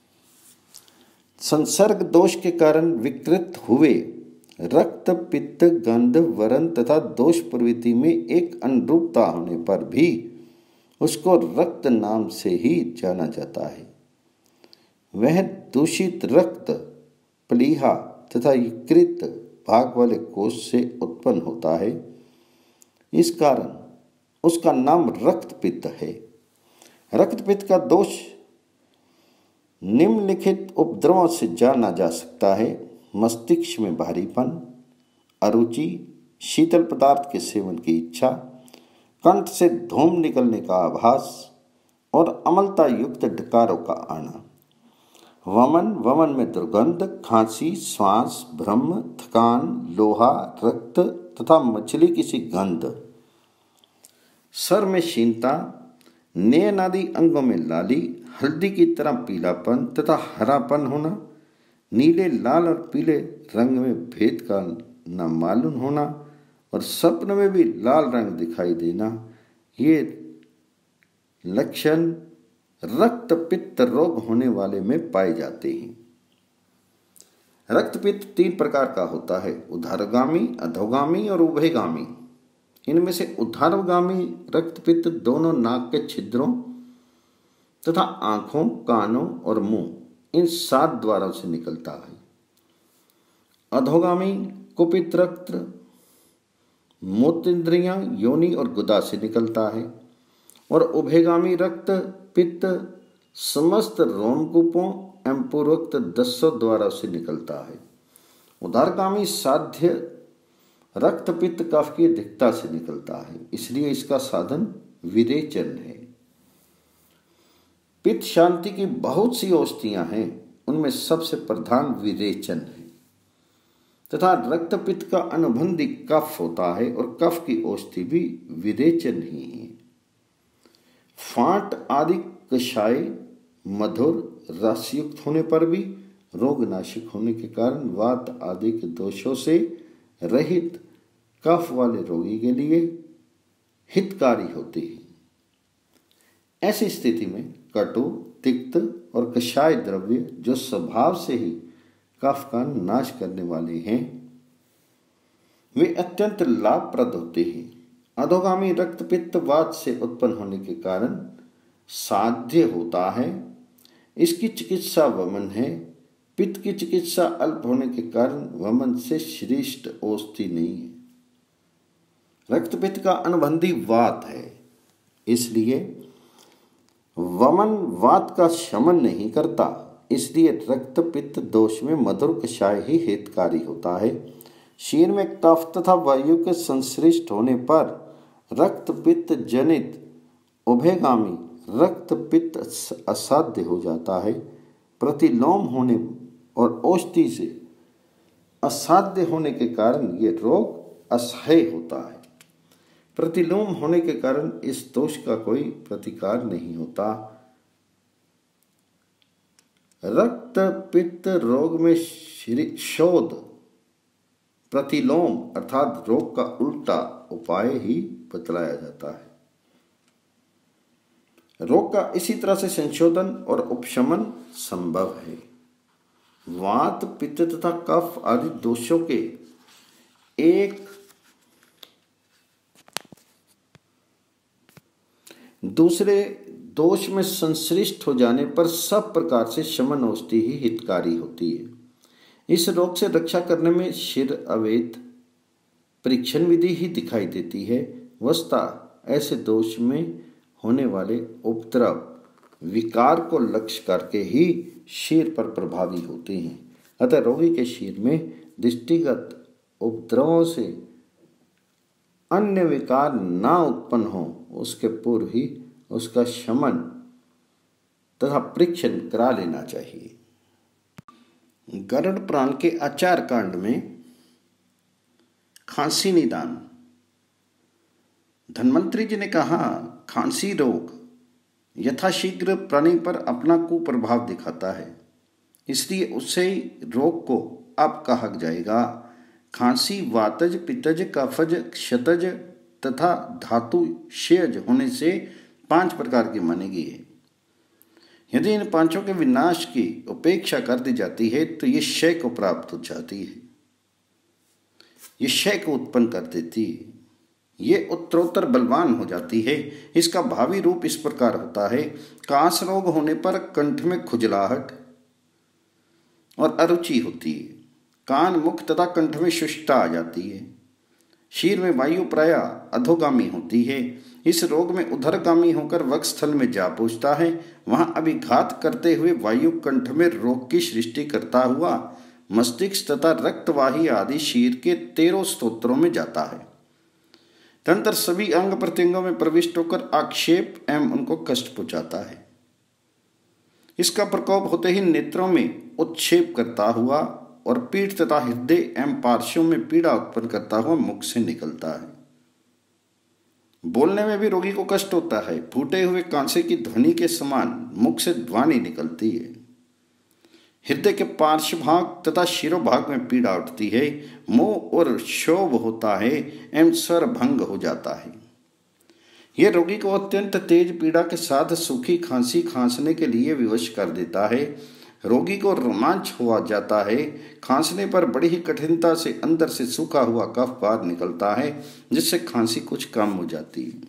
S1: संसर्ग दोष के कारण विकृत हुए रक्त, पित्त, गंध, वरण तथा दोष प्रवृत्ति में एक अनुरूपता होने पर भी उसको रक्त नाम से ही जाना जाता है। वह दूषित रक्त प्लीहा तथा यकृत भाग वाले कोष से उत्पन्न होता है। इस कारण उसका नाम रक्त पित्त है। रक्त पित्त का दोष निम्नलिखित उपद्रवों से जाना जा सकता है। मस्तिष्क में भारीपन, अरुचि, शीतल पदार्थ के सेवन की इच्छा, कंठ से धूम निकलने का आभास और अमलता युक्त डकारों का आना, वमन में दुर्गंध, खांसी, श्वास, भ्रम, थकान, लोहा, रक्त तथा मछली की सी गंध, सर में क्षीणता, नयन आदि अंगों में लाली, हल्दी की तरह पीलापन तथा हरापन होना, नीले, लाल और पीले रंग में भेद का न मालूम होना और स्वप्न में भी लाल रंग दिखाई देना, ये लक्षण रक्त पित्त रोग होने वाले में पाए जाते हैं। रक्त पित्त 3 प्रकार का होता है, ऊर्ध्वगामी, अधोगामी और उभयगामी। इनमें से ऊर्ध्वगामी रक्त पित्त दोनों नाक के छिद्रों तथा आंखों, कानों और मुंह, इन 7 द्वारों से निकलता है। अधोगामी कुपित रक्त मूत्रेंद्रियां, योनि और गुदा से निकलता है और उभयगामी रक्त पित्त समस्त रोमकूपों एवं पूर्वोक्त 10 द्वारों से निकलता है। उदरगामी साध्य रक्त पित्त कफ की अधिकता से निकलता है, इसलिए इसका साधन विरेचन है। पित्त शांति की बहुत सी औषधियां हैं, उनमें सबसे प्रधान विरेचन है तथा रक्त पित्त का अनुबंधी कफ होता है और कफ की औषधि भी विरेचन ही है। फांट आदि कषाय मधुर रसयुक्त होने पर भी रोगनाशक होने के कारण वात आदि के दोषों से रहित कफ वाले रोगी के लिए हितकारी होती है। ऐसी स्थिति में कटु, तिक्त और कषाय द्रव्य जो स्वभाव से ही कफ का नाश करने वाले हैं, वे अत्यंत लाभप्रद होते हैं। अधोगामी रक्त पित्त वात से उत्पन्न होने के कारण साध्य होता है। इसकी चिकित्सा वमन है। पित्त की चिकित्सा अल्प होने के कारण वमन से श्रेष्ठ औषधि नहीं है। रक्त पित्त का अनुबंधी वात है, इसलिए वमन वात का शमन नहीं करता, इसलिए रक्त पित्त दोष में मधुर कषाय ही हितकारी होता है। शरीर में कफ तथा वायु के संश्लिष्ट होने पर रक्त पित्त जनित उभयगामी रक्त पित्त असाध्य हो जाता है। प्रतिलोम होने और औषधि से असाध्य होने के कारण ये रोग असह्य होता है। प्रतिलोम होने के कारण इस दोष का कोई प्रतिकार नहीं होता। रक्त पित्त रोग में शोध प्रतिलोम अर्थात रोग का उल्टा उपाय ही बतलाया जाता है। रोग का इसी तरह से संशोधन और उपशमन संभव है। वात पित्त तथा कफ आदि दोषों के एक दूसरे दोष में संश्लिष्ट हो जाने पर सब प्रकार से शमन औषधि ही हितकारी होती है। इस रोग से रक्षा करने में शिर अवैध परीक्षण विधि ही दिखाई देती है। वस्तुतः ऐसे दोष में होने वाले उपद्रव विकार को लक्ष्य करके ही शिर पर प्रभावी होते हैं। अतः रोगी के शिर में दृष्टिगत उपद्रवों से अन्य विकार ना उत्पन्न हो उसके पूर्व ही उसका शमन तथा परीक्षण करा लेना चाहिए। गरुड़ पुराण के आचार कांड में खांसी निदान। धन्वंतरी जी ने कहा, खांसी रोग यथाशीघ्र प्राणी पर अपना कुप्रभाव दिखाता है, इसलिए उससे रोग को अब कहा जाएगा। खांसी वातज पित्तज कफज क्षतज तथा धातु क्षयज होने से 5 प्रकार की मानी गई है। यदि इन 5 के विनाश की उपेक्षा कर दी जाती है तो ये क्षय को प्राप्त हो जाती है, ये क्षय को उत्पन्न कर देती है, ये उत्तरोत्तर बलवान हो जाती है। इसका भावी रूप इस प्रकार होता है। कांस रोग होने पर कंठ में खुजलाहट और अरुचि होती है। कान मुख तथा कंठ में शुष्टता आ जाती है। शीर में वायु प्राय अधोगामी होती है। इस रोग में उधरगामी होकर वक्षस्थल में जा पहुंचता है। वहां अभिघात करते हुए वायु कंठ में रोग की सृष्टि करता हुआ मस्तिष्क तथा रक्तवाही आदि शीर के 13 स्तोत्रों में जाता है। तंत्र सभी अंग प्रत्यंगों में प्रविष्ट होकर आक्षेप एवं उनको कष्ट पहुंचाता है। इसका प्रकोप होते ही नेत्रों में उत्क्षेप करता हुआ और पीठ तथा हृदय एवं पार्श्वों में पीड़ा उत्पन्न करता हुआ मुख से निकलता है। बोलने में भी रोगी को कष्ट होता है। फूटे हुए कांसे की ध्वनि के समान मुख से ध्वनि निकलती है। हृदय के पार्श्व भाग तथा शिरोभाग में पीड़ा उठती है। मोह और क्षोभ होता है एवं स्वर भंग हो जाता है। यह रोगी को अत्यंत तेज पीड़ा के साथ सूखी खांसी खांसने के लिए विवश कर देता है। रोगी को रोमांच हुआ जाता है। खांसने पर बड़ी ही कठिनता से अंदर से सूखा हुआ कफ बाहर निकलता है, जिससे खांसी कुछ कम हो जाती है।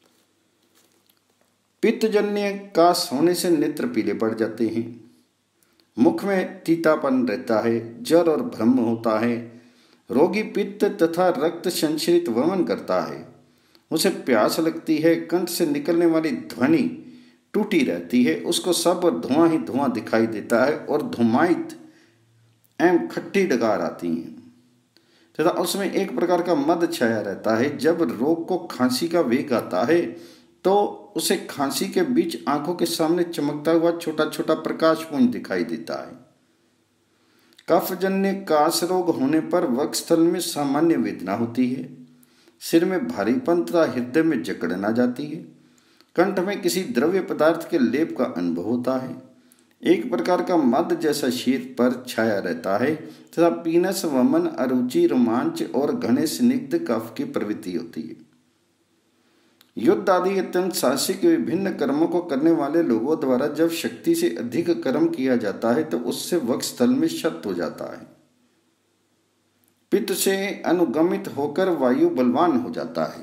S1: पित्तजन्य कास होने से नेत्र पीले पड़ जाते हैं। मुख में तीतापन रहता है। जर और भ्रम होता है। रोगी पित्त तथा रक्त संश्रित वमन करता है। उसे प्यास लगती है। कंठ से निकलने वाली ध्वनि टूटी रहती है। उसको सब और धुआं ही धुआं दिखाई देता है और धुमाइत एवं खट्टी डकार आती हैं तथा उसमें एक प्रकार का मद छाया रहता है। जब रोग को खांसी का वेग आता है तो उसे खांसी के बीच आंखों के सामने चमकता हुआ छोटा छोटा प्रकाशपुंज दिखाई देता है। कफजन्य कास रोग होने पर वक्षस्थल में सामान्य वेदना होती है। सिर में भारीपन तथा हृदय में जकड़न आ जाती है। कंठ में किसी द्रव्य पदार्थ के लेप का अनुभव होता है। एक प्रकार का मद जैसा शीर पर छाया रहता है तथा पीनस वमन अरुचि रोमांच और घने स्निग्ध कफ की प्रवृत्ति होती है। युद्ध आदि अत्यंत साहसिक विभिन्न कर्मों को करने वाले लोगों द्वारा जब शक्ति से अधिक कर्म किया जाता है तो उससे वक्षस्थल में क्षत हो जाता है। पित्त से अनुगमित होकर वायु बलवान हो जाता है।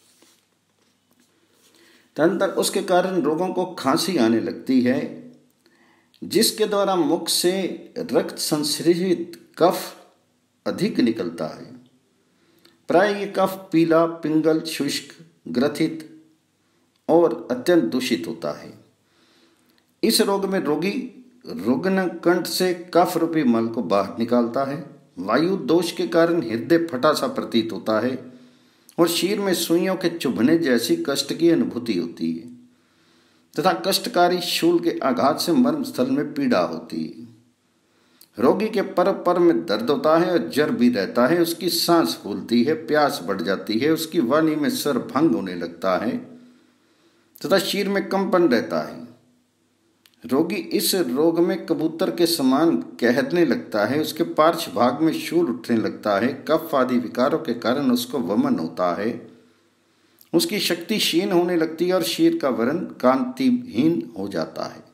S1: तदनंतर उसके कारण रोगों को खांसी आने लगती है, जिसके द्वारा मुख से रक्त संश्लेषित कफ अधिक निकलता है। प्राय ये कफ पीला, पिंगल, शुष्क, ग्रथित और अत्यंत दूषित होता है। इस रोग में रोगी रुग्ण कंठ से कफ रूपी मल को बाहर निकालता है। वायु दोष के कारण हृदय फटा सा प्रतीत होता है और शीर में सुइयों के चुभने जैसी कष्ट की अनुभूति होती है। तथा कष्टकारी शूल के आघात से मर्म स्थल में पीड़ा होती है। रोगी के पर में दर्द होता है और जर भी रहता है। उसकी सांस फूलती है, प्यास बढ़ जाती है, उसकी वाणी में स्वर भंग होने लगता है तथा शीर में कंपन रहता है। रोगी इस रोग में कबूतर के समान कहने लगता है। उसके पार्श्व भाग में शूल उठने लगता है। कफ आदि विकारों के कारण उसको वमन होता है। उसकी शक्ति क्षीण होने लगती है और शीर का वर्ण कांतिहीन हो जाता है।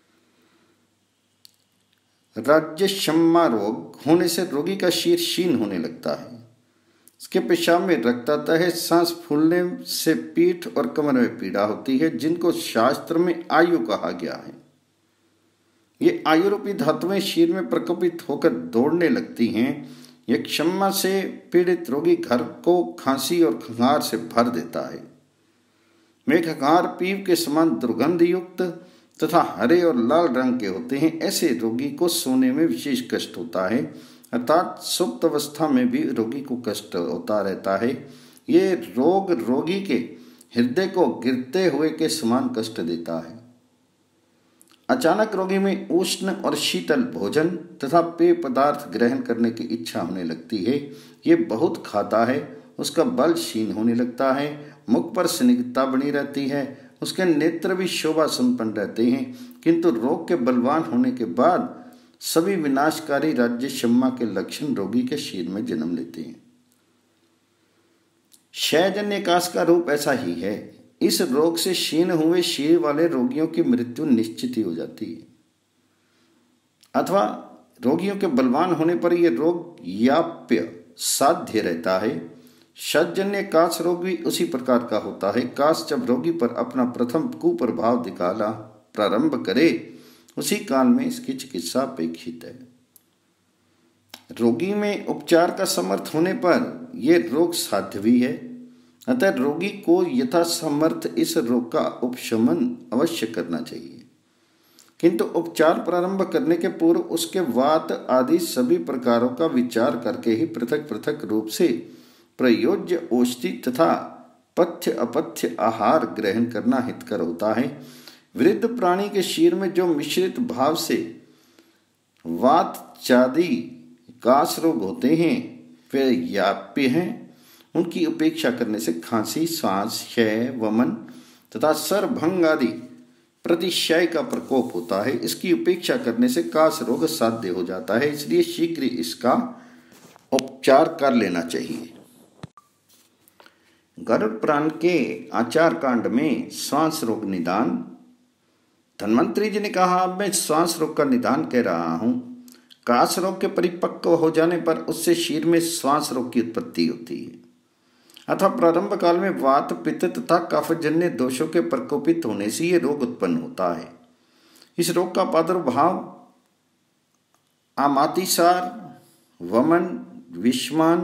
S1: राज्यक्षम्मा रोग होने से रोगी का शीर क्षीण होने लगता है। इसके पेशाब में रक्त आता है। सांस फूलने से पीठ और कमर में पीड़ा होती है, जिनको शास्त्र में आयु कहा गया है। ये आयु रूपी धातुएं शीर में प्रकोपित होकर दौड़ने लगती हैं। यह क्षम्मा से पीड़ित रोगी घर को खांसी और खंगार से भर देता है। में खंगार पीप के समान दुर्गंध युक्त तथा हरे और लाल रंग के होते हैं। ऐसे रोगी को सोने में विशेष कष्ट होता है, अर्थात सुप्त अवस्था में भी रोगी को कष्ट होता रहता है। ये रोग रोगी के हृदय को गिरते हुए के समान कष्ट देता है। अचानक रोगी में उष्ण और शीतल भोजन तथा पेय पदार्थ ग्रहण करने की इच्छा होने लगती है। ये बहुत खाता है, उसका बल क्षीण होने लगता है, मुख पर स्निग्धता बनी रहती है, उसके नेत्र भी शोभा संपन्न रहते हैं, किंतु रोग के बलवान होने के बाद सभी विनाशकारी राज्यक्षम्मा के लक्षण रोगी के शीर में जन्म लेते हैं। क्षयजन्य काश का रूप ऐसा ही है। इस रोग से क्षीण हुए शीर वाले रोगियों की मृत्यु निश्चित ही हो जाती है, अथवा रोगियों के बलवान होने पर यह रोग याप्य साध्य रहता है। क्षयजन्य काश रोग भी उसी प्रकार का होता है। काश जब रोगी पर अपना प्रथम कुप्रभाव दिखाना प्रारंभ करे, उसी काल में इसकी चिकित्सा अपेक्षित है। रोगी में उपचार का समर्थ होने पर यह रोग साध्य भी है, अतः रोगी को यथासमर्थ इस रोग का उपशमन अवश्य करना चाहिए। किंतु उपचार प्रारंभ करने के पूर्व उसके वात आदि सभी प्रकारों का विचार करके ही पृथक पृथक रूप से प्रयोज्य औषधि तथा पथ्य अपथ्य आहार ग्रहण करना हितकर होता है। वृद्ध प्राणी के शीर में जो मिश्रित भाव से वातचादी काश रोग होते हैं वे याप्य हैं। उनकी उपेक्षा करने से खांसी, श्वास, क्षय, वमन तथा सरभंग आदि प्रतिशय का प्रकोप होता है। इसकी उपेक्षा करने से काश रोग साध्य हो जाता है, इसलिए शीघ्र इसका उपचार कर लेना चाहिए। गरुड़ पुराण के आचार कांड में श्वास रोग निदान। धन्वंतरी जी ने कहा, अब मैं श्वास रोग का निदान कह रहा हूं। काश रोग के परिपक्व हो जाने पर उससे शीर में श्वास रोग की उत्पत्ति होती है, अथवा प्रारंभ काल में वात, पित्त तथा कफजन्य दोषों के प्रकोपित होने से यह रोग उत्पन्न होता है। इस रोग का प्रादुर्भाव आमातिसार, वमन, विषमान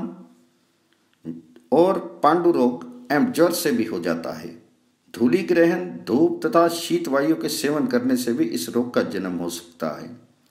S1: और पांडु रोग एवं ज्वर से भी हो जाता है। धूलि ग्रहण, धूप तथा शीत वायु के सेवन करने से भी इस रोग का जन्म हो सकता है।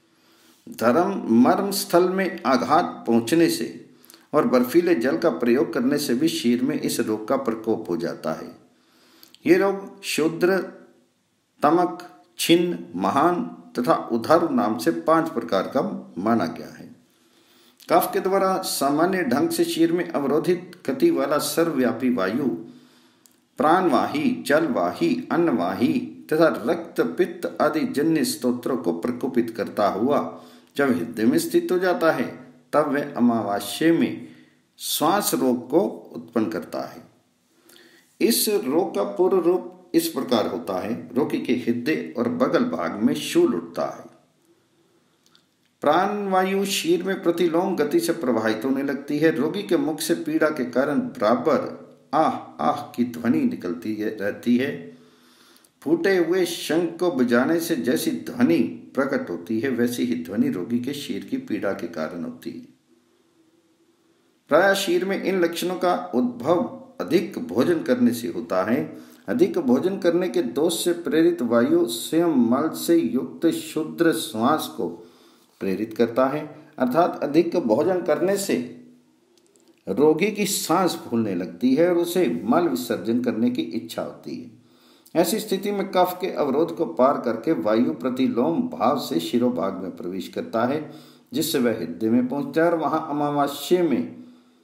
S1: मर्म स्थल में आघात पहुंचने से और बर्फीले जल का प्रयोग करने से भी शीर में इस रोग का प्रकोप हो जाता है। ये रोग शूद्र, तमक, छिन्न, महान तथा उधर नाम से 5 प्रकार का माना गया है। कफ के द्वारा सामान्य ढंग से शीर में अवरोधित गति वाला सर्वव्यापी वायु प्राणवाही, जलवाही, अन्नवाही तथा रक्त, पित्त आदि जन्य स्तोत्रों को प्रकोपित करता हुआ जब हृदय में स्थित हो जाता है, तब वह अमावास्या में श्वास रोग को उत्पन्न करता है। इस रोग का पूर्व रूप इस प्रकार होता है। रोगी के हृदय और बगल भाग में शूल उठता है। प्राणवायु शीर में प्रतिलोम गति से प्रवाहित होने लगती है। रोगी के मुख से पीड़ा के कारण बराबर आह आह की ध्वनि निकलती रहती है। फूटे हुए शंख को बजाने से जैसी ध्वनि प्रकट होती है, वैसी ही ध्वनि रोगी के शीर की पीड़ा के कारण होती है। प्रायः शीर में इन लक्षणों का उद्भव अधिक भोजन करने से होता है। अधिक भोजन करने के दोष से प्रेरित वायु स्वयं मल से युक्त शुद्र श्वास को प्रेरित करता है, अर्थात अधिक भोजन करने से रोगी की सांस फूलने लगती है और उसे मल विसर्जन करने की इच्छा होती है। ऐसी स्थिति में कफ के अवरोध को पार करके वायु प्रतिलोम भाव से शिरोभाग में प्रवेश करता है, जिससे वह हृदय में पहुंचता है और वहां अमावास्या में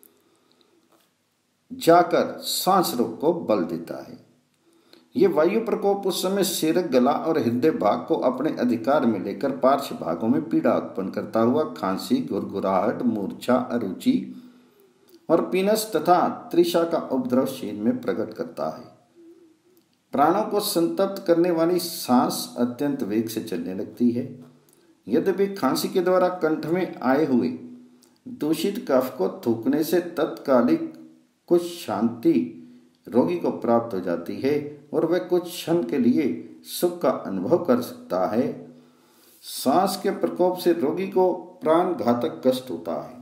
S1: जाकर सांस रोग को बल देता है। ये वायु प्रकोप उस समय सिर, गला और हृदय भाग को अपने अधिकार में लेकर पार्श्व भागों में पीड़ा उत्पन्न करता हुआ खांसी, गुरगुराहट, मूर्छा, अरुचि और पीनस तथा त्रिषा का उपद्रव शरीर में प्रकट करता है। प्राणों को संतप्त करने वाली सांस अत्यंत वेग से चलने लगती है। यद्यपि खांसी के द्वारा कंठ में आए हुए दूषित कफ को थूकने से तत्कालिक कुछ शांति रोगी को प्राप्त हो जाती है और वह कुछ क्षण के लिए सुख का अनुभव कर सकता है, सांस के प्रकोप से रोगी को प्राण घातक कष्ट होता है।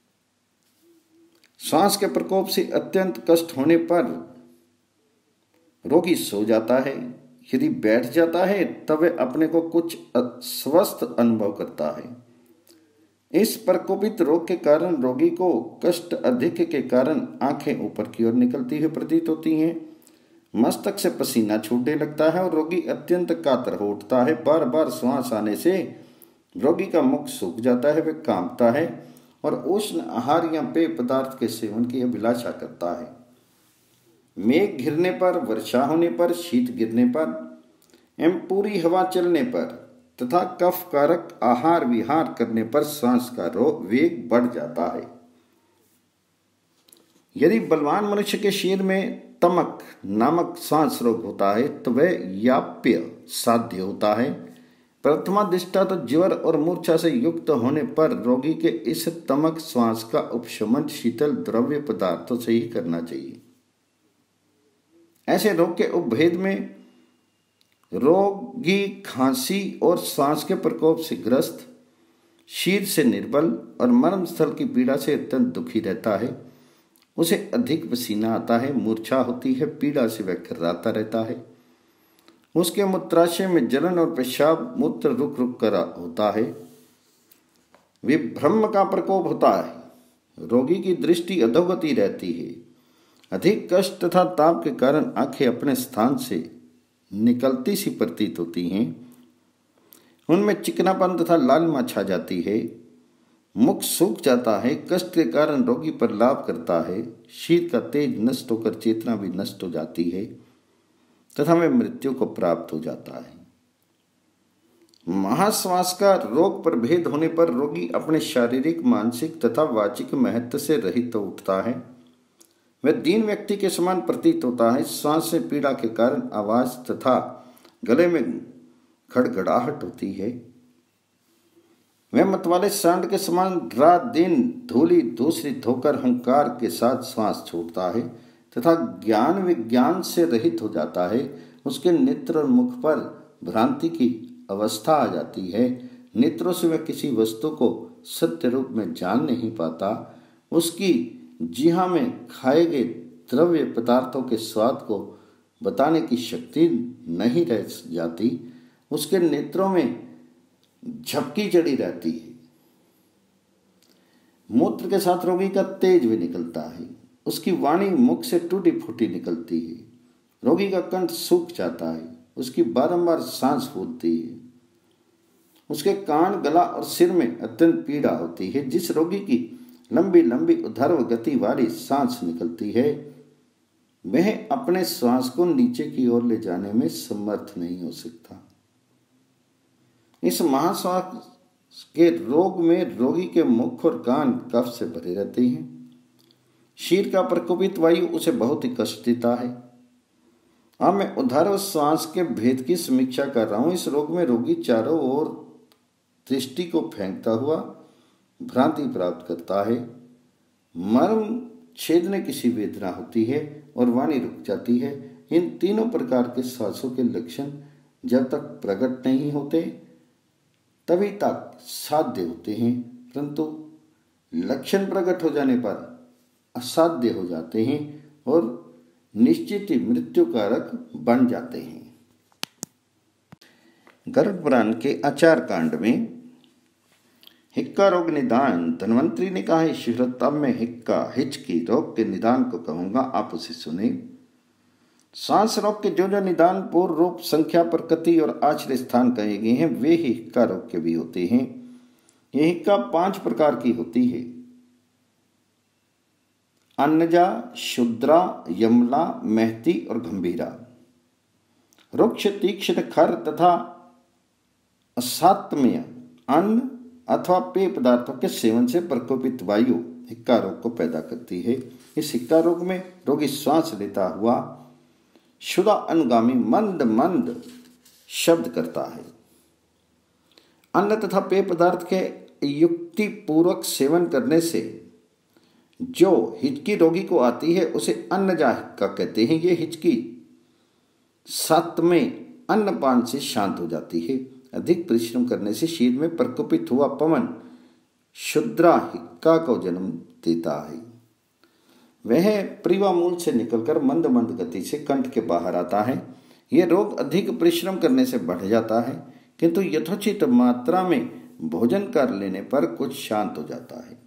S1: सांस के प्रकोप से अत्यंत कष्ट होने पर रोगी सो जाता है। यदि बैठ जाता है तब वह अपने को कुछ अस्वस्थ अनुभव करता है। इस प्रकोपित रोग के कारण रोगी को कष्ट अधिक के कारण आंखें ऊपर की ओर निकलती हुई प्रतीत होती हैं, मस्तक से पसीना छूटने लगता है और रोगी अत्यंत कातर हो उठता है। बार बार श्वास आने से रोगी का मुख सूख जाता है, वह कांपता है और उष्ण आहार या पेय पदार्थ के सेवन की अभिलाषा करता है। मेघ घिरने पर, वर्षा होने पर, शीत गिरने पर एवं पूरी हवा चलने पर तथा कफ कारक आहार विहार करने पर सांस का वेग बढ़ जाता है। यदि बलवान मनुष्य के शरीर में तमक नामक सांस रोग होता है तो वह याप्य साध्य होता है। प्रथमा दृष्टा तो ज्वर और मूर्छा से युक्त होने पर रोगी के इस तमक श्वास का उपशमन शीतल द्रव्य पदार्थों से ही करना चाहिए। ऐसे रोग के उपभेद में रोगी खांसी और सांस के प्रकोप से ग्रस्त, शीर से निर्बल और मर्म स्थल की पीड़ा से अत्यंत दुखी रहता है। उसे अधिक पसीना आता है, मूर्छा होती है, पीड़ा से वह खर्राता रहता है। उसके मूत्राशय में जलन और पेशाब मूत्र रुक रुक कर होता है। विभ्रम का प्रकोप होता है। रोगी की दृष्टि अधोगति रहती है। अधिक कष्ट तथा ताप के कारण आंखें अपने स्थान से निकलती सी प्रतीत होती हैं। उनमें चिकनापन तथा लालिमा छा जाती है। मुख सूख जाता है। कष्ट के कारण रोगी पर लाभ करता है। शीत का तेज नष्ट होकर चेतना भी नष्ट हो जाती है तथा वह मृत्यु को प्राप्त हो जाता है। महाश्वास का रोग पर भेद होने पर रोगी अपने शारीरिक, मानसिक तथा वाचिक महत्व से रहित हो उठता है। वह दीन व्यक्ति के समान प्रतीत होता है। श्वास से पीड़ा के कारण आवाज तथा गले में खड़खड़ाहट होती है। वह मतवाले सांड के समान रात दिन धूली दूसरी होकर अहंकार के साथ श्वास छोड़ता है तथा ज्ञान विज्ञान से रहित हो जाता है। उसके नेत्र और मुख पर भ्रांति की अवस्था आ जाती है। नेत्रों से वह किसी वस्तु को सत्य रूप में जान नहीं पाता। उसकी जिह्वा में खाए गए द्रव्य पदार्थों के स्वाद को बताने की शक्ति नहीं रह जाती। उसके नेत्रों में झपकी चढ़ी रहती है। मूत्र के साथ रोगी का तेज भी निकलता है। उसकी वाणी मुख से टूटी फूटी निकलती है। रोगी का कंठ सूख जाता है। उसकी बारंबार सांस फूलती है। उसके कान, गला और सिर में अत्यंत पीड़ा होती है। जिस रोगी की लंबी लंबी उधर्व गति वाली सांस निकलती है वह अपने श्वास को नीचे की ओर ले जाने में समर्थ नहीं हो सकता। इस महाश्वास के रोग में रोगी के मुख और कान कफ से भरे रहते हैं। शीर का प्रकोपित वायु उसे बहुत ही कष्ट देता है। अब मैं उधर्व श्वास के भेद की समीक्षा कर रहा हूं। इस रोग में रोगी चारों ओर दृष्टि को फेंकता हुआ भ्रांति प्राप्त करता है। मर्म छेदने की सी वेदना होती है और वाणी रुक जाती है। इन तीनों प्रकार के श्वासों के लक्षण जब तक प्रकट नहीं होते तभी तक साध्य होते हैं, परंतु लक्षण प्रकट हो जाने पर असाध्य हो जाते हैं और निश्चित ही मृत्यु कारक बन जाते हैं। गर्भ पुराण के आचार कांड में हिक्का रोग निदान धन्वंतरी ने कहा है, शीघ्र तब मैं हिक्का हिचकी रोग के निदान को कहूंगा, आप उसे सुने। श्वास रोग के जो जो निदान पूर्व रूप संख्या पर कति और आश्रय स्थान कहे गए हैं वे ही हिक्का रोग के भी होते हैं। यह हिक्का 5 प्रकार की होती है: अन्नजा, शुद्रा, यमला, महती और गंभीरा। रुक्ष, तीक्ष्ण, खर तथा असात्म्य अन्न अथवा पेय पदार्थों के सेवन से प्रकोपित वायु हिक्का रोग को पैदा करती है। इस हिक्का रोग में रोगी श्वास लेता हुआ शुदा अनुगामी मंद मंद शब्द करता है। अन्न तथा पेय पदार्थ के युक्ति पूर्वक सेवन करने से जो हिचकी रोगी को आती है उसे अन्नजा हिक्का कहते हैं। ये हिचकी सात्वें अन्नपान से शांत हो जाती है। अधिक परिश्रम करने से शरीर में प्रकोपित हुआ पवन शुद्रा हिक्का को जन्म देता है। वह प्रीवा मूल से निकलकर मंद मंद गति से कंठ के बाहर आता है। यह रोग अधिक परिश्रम करने से बढ़ जाता है, किंतु यथोचित मात्रा में भोजन कर लेने पर कुछ शांत हो जाता है।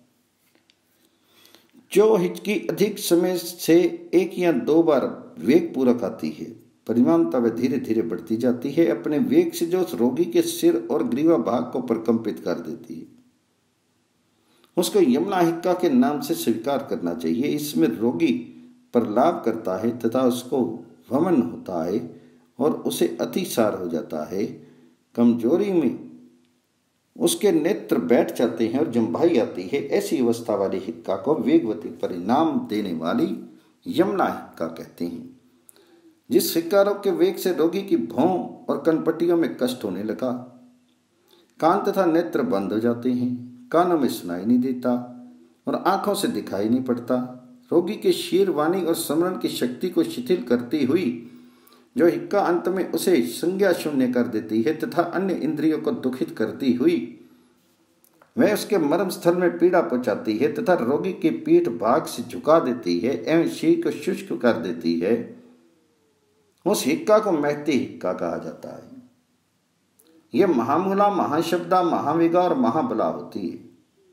S1: जो हिचकी अधिक समय से 1 या 2 बार वेग पूर्वक आती है, परिणामतः वह धीरे धीरे बढ़ती जाती है। अपने वेग से जो उस रोगी के सिर और ग्रीवा भाग को प्रकंपित कर देती है, उसको यमला हिक्का के नाम से स्वीकार करना चाहिए। इसमें रोगी प्रलाप करता है तथा उसको वमन होता है और उसे अतिसार हो जाता है। कमजोरी में उसके नेत्र बैठ जाते हैं और जम्भाई आती है। ऐसी अवस्था वाली हिक्का को वेगवती परिणाम देने वाली यमला हिक्का कहते हैं। जिस हिक्का रोग के वेग से रोगी की भौं और कनपट्टियों में कष्ट होने लगा, कान तथा नेत्र बंद हो जाते हैं, कानों में सुनाई नहीं देता और आंखों से दिखाई नहीं पड़ता, रोगी के शीर, वाणी और स्मरण की शक्ति को शिथिल करती हुई जो हिक्का अंत में उसे संज्ञा शून्य कर देती है तथा अन्य इंद्रियों को दुखित करती हुई वह उसके मर्म स्थल में पीड़ा पहुंचाती है तथा रोगी की पीठ भाग से झुका देती है एवं शरीर को शुष्क कर देती है, उस हिक्का को महती हिक्का कहा जाता है। यह महामूला, महाशब्दा, महावेगा और महाबला होती है।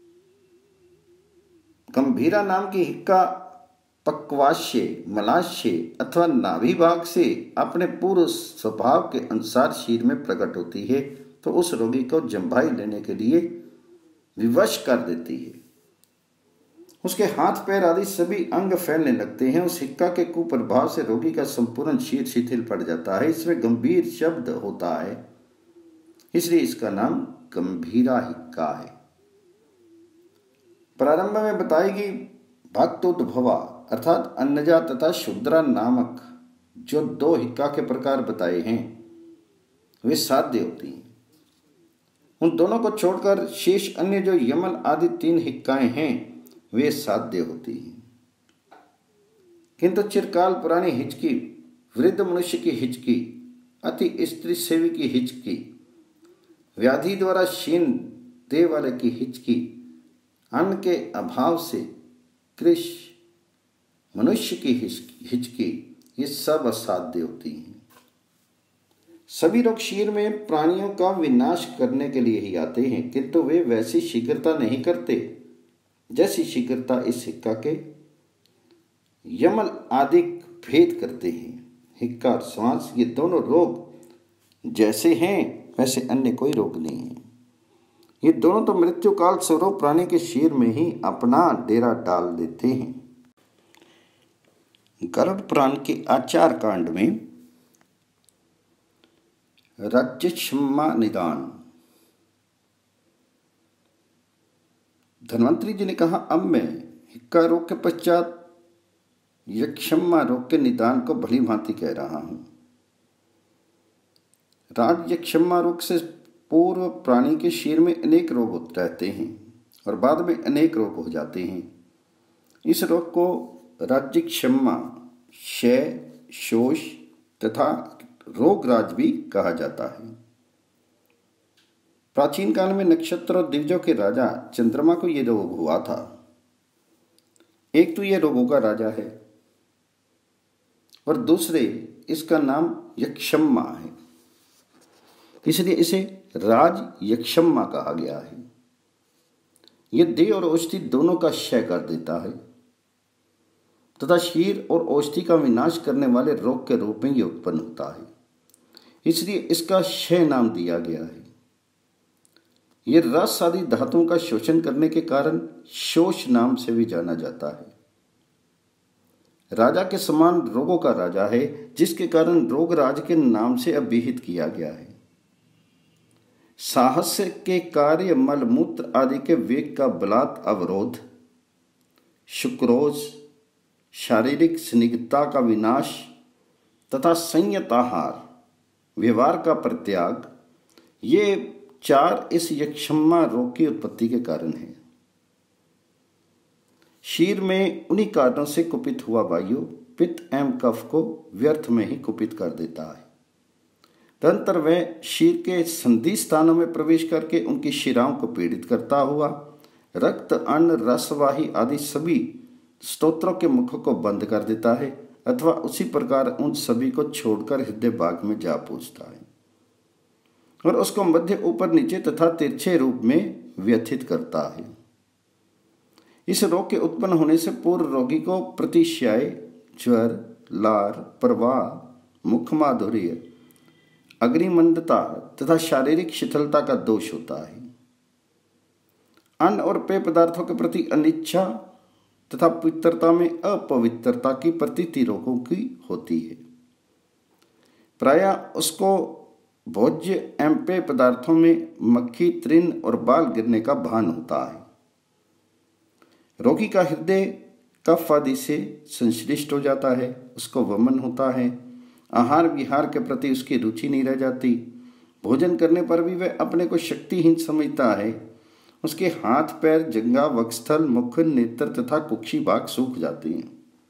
S1: गंभीरा नाम की हिक्का पक्वाशय, मलाशय अथवा नाभि भाग से अपने पूर्व स्वभाव के अनुसार शरीर में प्रकट होती है, तो उस रोगी को जम्भाई लेने के लिए विवश कर देती है। उसके हाथ पैर आदि सभी अंग फैलने लगते हैं। उस हिक्का के कुप्रभाव से रोगी का संपूर्ण शरीर शिथिल पड़ जाता है। इसमें गंभीर शब्द होता है, इसलिए इसका नाम गंभीरा हिक्का है। प्रारंभ में बताएगी भक्तोद्भवा अर्थात अन्नजा तथा शुद्रा नामक जो 2 हिक्का के प्रकार बताए हैं वे साध्य होती हैं। उन दोनों को छोड़कर शेष अन्य जो यमल आदि 3 हिक्काएं हैं वे साध्य होती हैं। किंतु चिरकाल पुरानी हिचकी, वृद्ध मनुष्य की हिचकी, अति स्त्री सेवी की हिचकी, व्याधि द्वारा क्षीण देह वाले की हिचकी, अन्न के अभाव से कृश मनुष्य की हिचकी, ये सब असाध्य होती हैं। सभी रोग शरीर में प्राणियों का विनाश करने के लिए ही आते हैं, किंतु वे वैसी शीघ्रता नहीं करते जैसी शीघ्रता इस हिक्का के यमल आदि भेद करते हैं। हिक्का और श्वास ये दोनों रोग जैसे हैं वैसे अन्य कोई रोग नहीं है। ये दोनों तो मृत्यु काल स्वरूप प्राणी के शरीर में ही अपना डेरा डाल देते हैं। गरुड़ पुराण के आचार कांड में राज्य क्षमा निदान, धन्वंतरी जी ने कहा, अब मैं हिक्का रोग के पश्चात यक्षमा रोग के निदान को भली भांति कह रहा हूं। राज यक्षमा रोग से पूर्व प्राणी के शरीर में अनेक रोग रहते हैं और बाद में अनेक रोग हो जाते हैं। इस रोग को राज्य क्षमा, क्षय, शोष तथा रोगराज भी कहा जाता है। प्राचीन काल में नक्षत्र और दिवजों के राजा चंद्रमा को यह रोग हुआ था। एक तो यह रोगों का राजा है और दूसरे इसका नाम यक्षम्मा है, इसलिए इसे राज यक्षम्मा कहा गया है। यह देह और औषधि दोनों का क्षय कर देता है। तथा शीर और औषधि का विनाश करने वाले रोग के रूप में ये उत्पन्न होता है, इसलिए इसका क्षय नाम दिया गया है। ये रस आदि धातुओं का शोषण करने के कारण शोष नाम से भी जाना जाता है। राजा के समान रोगों का राजा है, जिसके कारण रोग राज के नाम से अभिहित किया गया है। साहस के कार्य मलमूत्र आदि के वेग का बलात् अवरोध, शुक्रोज, शारीरिक स्निग्धता का विनाश तथा संयत आहार, व्यवहार का परित्याग, ये 4 इस यक्षमा रोग की उत्पत्ति के कारण है। शीर में उन्हीं कारणों से कुपित हुआ वायु पित्त एवं कफ को व्यर्थ में ही कुपित कर देता है। तदंतर वह शीर के संधि स्थानों में प्रवेश करके उनकी शिराओं को पीड़ित करता हुआ रक्त, अन्न, रसवाही आदि सभी स्तोत्रों के मुखों को बंद कर देता है, अथवा उसी प्रकार उन सभी को छोड़कर हृदय भाग में जा पहुंचता है और उसको मध्य, ऊपर, नीचे तथा तिरछे रूप में व्यथित करता है। इस रोग के उत्पन्न होने से पूर्व रोगी को प्रतिशय, ज्वर, लार, प्रवाह, मुख माधुर्य, अग्निमंदता तथा शारीरिक शिथिलता का दोष होता है। अन्न और पेय पदार्थों के प्रति अनिच्छा तथा पवित्रता में अपवित्रता की प्रतीति रोगों की होती है। प्रायः उसको भोज्य एवं पेय पदार्थों में मक्खी, तृण और बाल गिरने का भान होता है। रोगी का हृदय कफ आदि से संश्लिष्ट हो जाता है, उसको वमन होता है, आहार विहार के प्रति उसकी रुचि नहीं रह जाती, भोजन करने पर भी वह अपने को शक्तिहीन समझता है, उसके हाथ पैर, जंघा, वक्षस्थल, मुख, नेत्र तथा कुक्षी भाग सूख जाते हैं।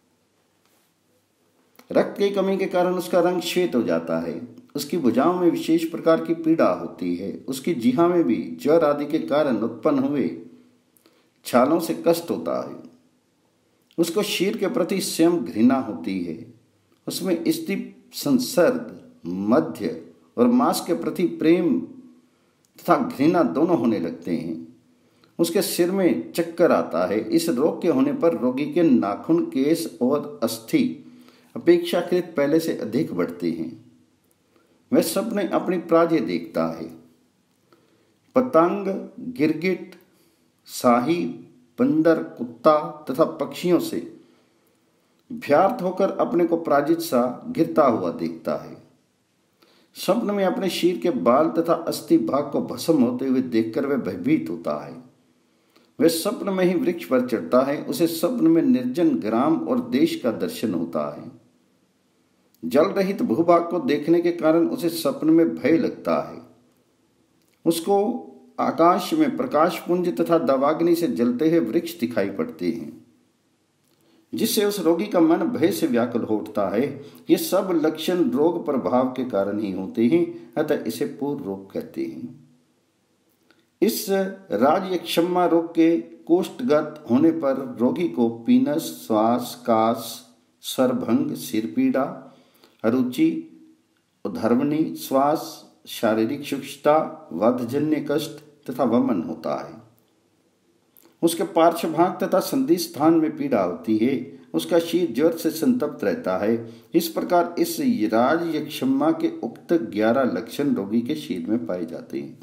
S1: रक्त की कमी के कारण उसका रंग श्वेत हो जाता है, उसकी भुजाओं में विशेष प्रकार की पीड़ा होती है, उसकी जिह्वा में भी ज्वर आदि के कारण उत्पन्न हुए छालों से कष्ट होता है, उसको शीर के प्रति स्वयं घृणा होती है, उसमें स्त्री संसर्ग, मध्य और मांस के प्रति प्रेम तथा घृणा दोनों होने लगते हैं, उसके सिर में चक्कर आता है। इस रोग के होने पर रोगी के नाखून, केश और अस्थि अपेक्षाकृत पहले से अधिक बढ़ते हैं। वह सपने अपनी प्राज्ञ देखता है। पतंग, गिरगिट, शाही, बंदर, कुत्ता तथा पक्षियों से भ्यार्त होकर अपने को पराजित सा गिरता हुआ देखता है। स्वप्न में अपने शीर के बाल तथा अस्थि भाग को भस्म होते हुए देखकर वह भयभीत होता है। वह स्वप्न में ही वृक्ष पर चढ़ता है, उसे स्वप्न में निर्जन ग्राम और देश का दर्शन होता है। जल रहित भूभाग को देखने के कारण उसे स्वप्न में भय लगता है। उसको आकाश में प्रकाश पुंज तथा दवाग्नि से जलते हुए वृक्ष दिखाई पड़ते हैं, जिससे उस रोगी का मन भय से व्याकुल हो उठता है। ये सब लक्षण रोग प्रभाव के कारण ही होते हैं, अतः इसे पूर्व रोग कहते हैं। इस राजयक्षमा रोग के कोष्ठगत होने पर रोगी को पीनस, श्वास, कास, स्वरभंग, सिरपीड़ा, अरुचि, उद्धरवनी, श्वास, शारीरिक शुष्कता, वधजन्य कष्ट तथा वमन होता है। उसके पार्श्वभाग तथा संधि स्थान में पीड़ा होती है, उसका शीर ज्वर से संतप्त रहता है। इस प्रकार इस राजयक्षमा के उक्त 11 लक्षण रोगी के शीर में पाए जाते हैं।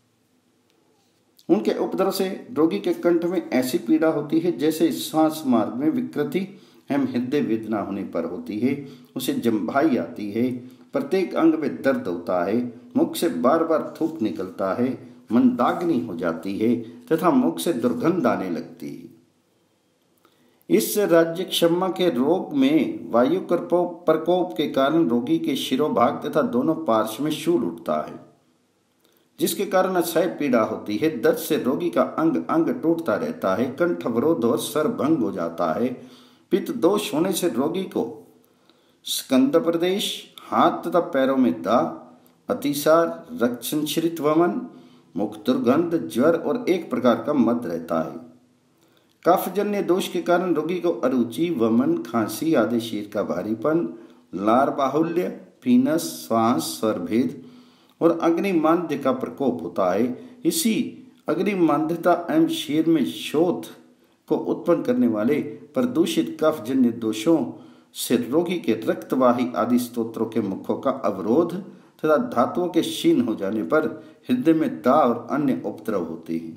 S1: उनके उपद्रव से रोगी के कंठ में ऐसी पीड़ा होती है जैसे श्वास मार्ग में विकृति एवं हृदय वेदना होने पर होती है। उसे जम्भाई आती है, प्रत्येक अंग में दर्द होता है, मुख से बार बार थूक निकलता है, मंदाग्नि हो जाती है तथा मुख से दुर्गंध आने लगती है। इस राजयक्षमा के रोग में वायु प्रकोप के कारण रोगी के शिरोभाग तथा दोनों पार्श्व में शूल उठता है, जिसके कारण असह्य पीड़ा होती है। दर्द से रोगी का अंग अंग टूटता रहता है, कंठ अवरोध और स्वर भंग हो जाता है। पित्त दोष होने से रोगी को स्कंद प्रदेश, हाथ तथा पैरों में दाग, अतिसार, रक्त संश्रित वमन, मुख दुर्गंध, ज्वर और एक प्रकार का मद रहता है। कफजन्य दोष के कारण रोगी को अरुचि, वमन, खांसी आदि, शीर का भारीपन, लार बाहुल्य, पीनस, श्वास, स्वरभेद और अग्निमांद्य का प्रकोप होता है। इसी अग्निमांद्यता एवं शीर में शोथ को उत्पन्न करने वाले प्रदूषित कफजन्य दोषों से रोगी के रक्तवाही आदि स्तोत्रों के मुखों का अवरोध तथा धातुओं के क्षीण हो जाने पर हृदय में दाह और अन्य उपद्रव होते हैं।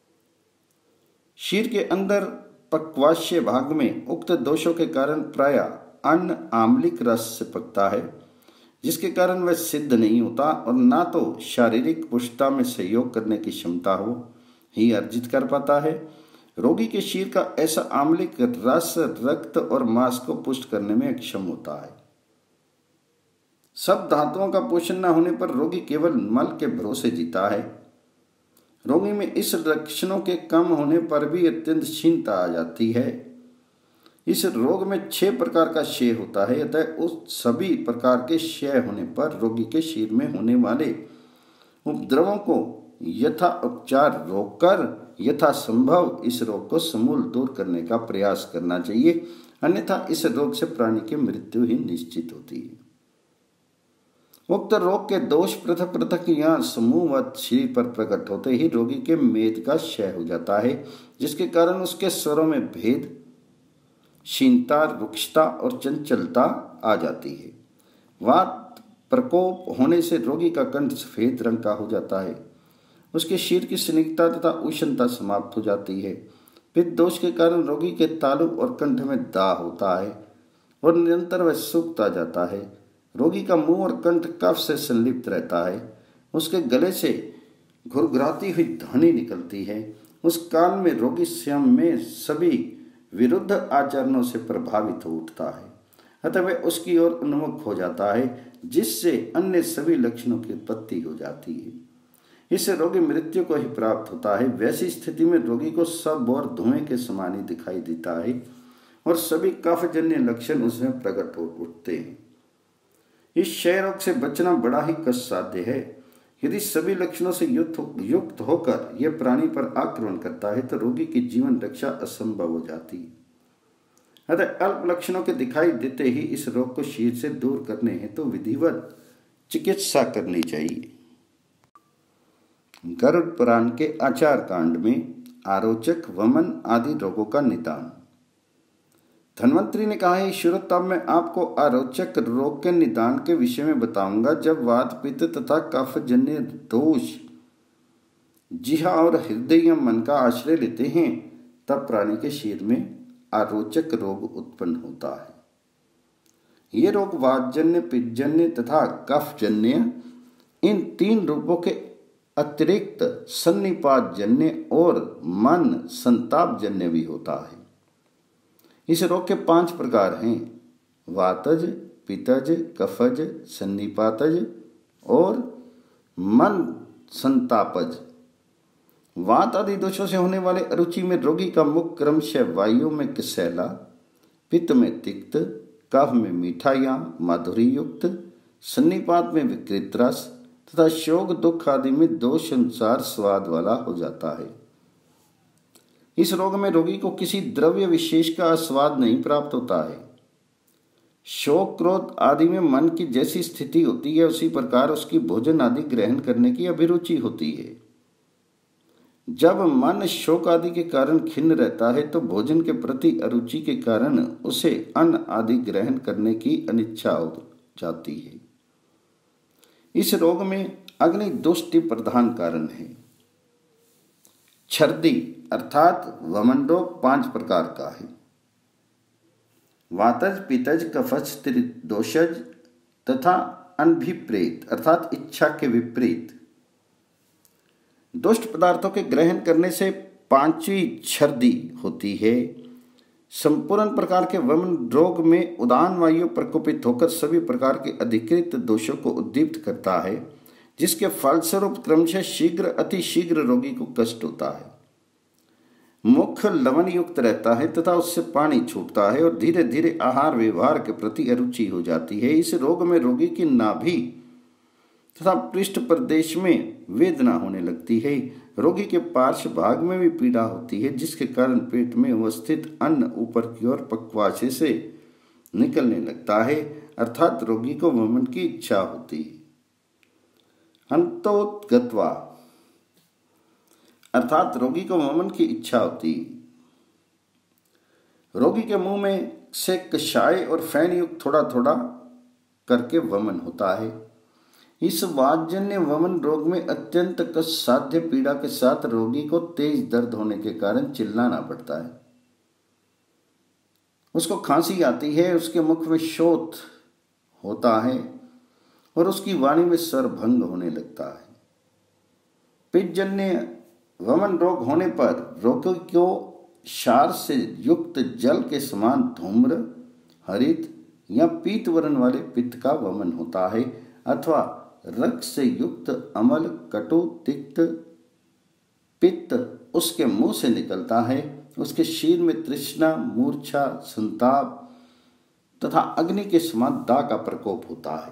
S1: शीर के अंदर पक्वाशय भाग में उक्त दोषों के कारण प्रायः अन्न आम्लिक रस से पकता है, जिसके कारण वह सिद्ध नहीं होता और ना तो शारीरिक पुष्टता में सहयोग करने की क्षमता हो ही अर्जित कर पाता है। रोगी के शीर का ऐसा आम्लिक रस रक्त और मांस को पुष्ट करने में अक्षम होता है। सब धातुओं का पोषण न होने पर रोगी केवल मल के भरोसे जीता है। रोगी में इस लक्षणों के कम होने पर भी अत्यंत क्षीणता आ जाती है। इस रोग में 6 प्रकार का क्षय होता है, अतः उस सभी प्रकार के क्षय होने पर रोगी के शीर में होने वाले उपद्रवों को यथा उपचार रोककर यथा संभव इस रोग को समूल दूर करने का प्रयास करना चाहिए, अन्यथा इस रोग से प्राणी की मृत्यु ही निश्चित होती है। उक्त रोग के दोष पृथक पृथक या समूहवत शरीर पर प्रकट होते ही रोगी के मेद का क्षय हो जाता है, जिसके कारण उसके स्वरों में भेद, क्षीणता, रुक्षता और चंचलता आ जाती है। वात प्रकोप होने से रोगी का कंठ सफेद रंग का हो जाता है। उसके शीर की स्निग्धता तथा उष्णता समाप्त हो जाती है। पित्त दोष के कारण रोगी के तालु और कंठ में दाह होता है और निरंतर वह सूखता जाता है। रोगी का मुंह और कंठ कफ से संलिप्त रहता है। उसके गले से घुरघुराती हुई ध्वनि निकलती है। उस काल में रोगी स्वयं में सभी विरुद्ध आचरणों से प्रभावित हो उठता है, अतः वह उसकी ओर उन्मुख हो जाता है, जिससे अन्य सभी लक्षणों की उत्पत्ति हो जाती है। इससे रोगी मृत्यु को ही प्राप्त होता है। वैसी स्थिति में रोगी को सब और धुएं के समान ही दिखाई देता है और सभी कफजन्य लक्षण उसमें प्रकट हो उठते हैं। इस क्षय रोग से बचना बड़ा ही कष्ट साध्य है। यदि सभी लक्षणों से युक्त होकर यह प्राणी पर आक्रमण करता है तो रोगी की जीवन रक्षा असंभव हो जाती है। अतः अल्प लक्षणों के दिखाई देते ही इस रोग को शीर से दूर करने हेतु विधिवत चिकित्सा करनी चाहिए। गरुड़ पुराण के आचार कांड में आरोचक, वमन आदि रोगों का निदान। धन्वंतरी ने कहा है, शिरोत्तम मैं आपको आरोचक रोग के निदान के विषय में बताऊंगा। जब वात, पित्त तथा कफजन्य दोष जिह्वा और हृदय या मन का आश्रय लेते हैं, तब प्राणी के शीर में आरोचक रोग उत्पन्न होता है। ये रोग वातजन्य, पित्तजन्य तथा कफजन्य इन 3 रूपों के अतिरिक्त सन्निपातजन्य और मन संतापजन्य भी होता है। इस रोग के 5 प्रकार हैं: वातज, पित्तज, कफज, सन्निपातज और मन संतापज। वात आदि दोषों से होने वाले अरुचि में रोगी का मुख क्रमशः वायु में कसैला, पित्त में तिक्त, कफ में मीठा या माधुरी युक्त, सन्निपात में विकृत रस तथा शोक दुख आदि में दोष अनुसार स्वाद वाला हो जाता है। इस रोग में रोगी को किसी द्रव्य विशेष का स्वाद नहीं प्राप्त होता है। शोक, क्रोध आदि में मन की जैसी स्थिति होती है, उसी प्रकार उसकी भोजन आदि ग्रहण करने की अभिरुचि होती है। जब मन शोक आदि के कारण खिन्न रहता है तो भोजन के प्रति अरुचि के कारण उसे अन्न आदि ग्रहण करने की अनिच्छा हो जाती है। इस रोग में अग्नि दुष्टि प्रधान कारण है। छर्दी अर्थात वमन रोग 5 प्रकार का है: वातज, पित्तज, कफज, त्रिदोषज तथा अनभिप्रेत अर्थात इच्छा के विपरीत। दुष्ट पदार्थों के ग्रहण करने से 5वीं छर्दी होती है। संपूर्ण प्रकार के वमन रोग में उदान वायु प्रकोपित होकर सभी प्रकार के अधिकृत दोषों को उद्दीप्त करता है, जिसके फलस्वरूप क्रमशः शीघ्र अति शीघ्र रोगी को कष्ट होता है। मुख लवण युक्त रहता है तथा उससे पानी छूटता है और धीरे धीरे आहार व्यवहार के प्रति अरुचि हो जाती है। इस रोग में रोगी की नाभि तथा पृष्ठ प्रदेश में वेदना होने लगती है। रोगी के पार्श्व भाग में भी पीड़ा होती है, जिसके कारण पेट में अवस्थित अन्न ऊपर की ओर पक्वाशय से निकलने लगता है, अर्थात रोगी को वमन की इच्छा होती है। अंतोत्गत्वा अर्थात रोगी को वमन की इच्छा होती है। रोगी के मुंह में से कषाय और फैन युक्त थोड़ा थोड़ा करके वमन होता है। इस वातजन्य वमन रोग में अत्यंत कष्ट साध्य पीड़ा के साथ रोगी को तेज दर्द होने के कारण चिल्लाना पड़ता है। उसको खांसी आती है, उसके मुख में शोथ होता है और उसकी वाणी में स्वर भंग होने लगता है। पित्तजन्य वमन रोग होने पर रोगी को क्षार से युक्त जल के समान धूम्र, हरित या पीत वर्ण वाले पित्त का वमन होता है अथवा रक्त से युक्त अमल, कटु, तिक्त पित्त उसके मुंह से निकलता है। उसके शरीर में तृष्णा, मूर्छा, संताप तथा अग्नि के समान दाह का प्रकोप होता है।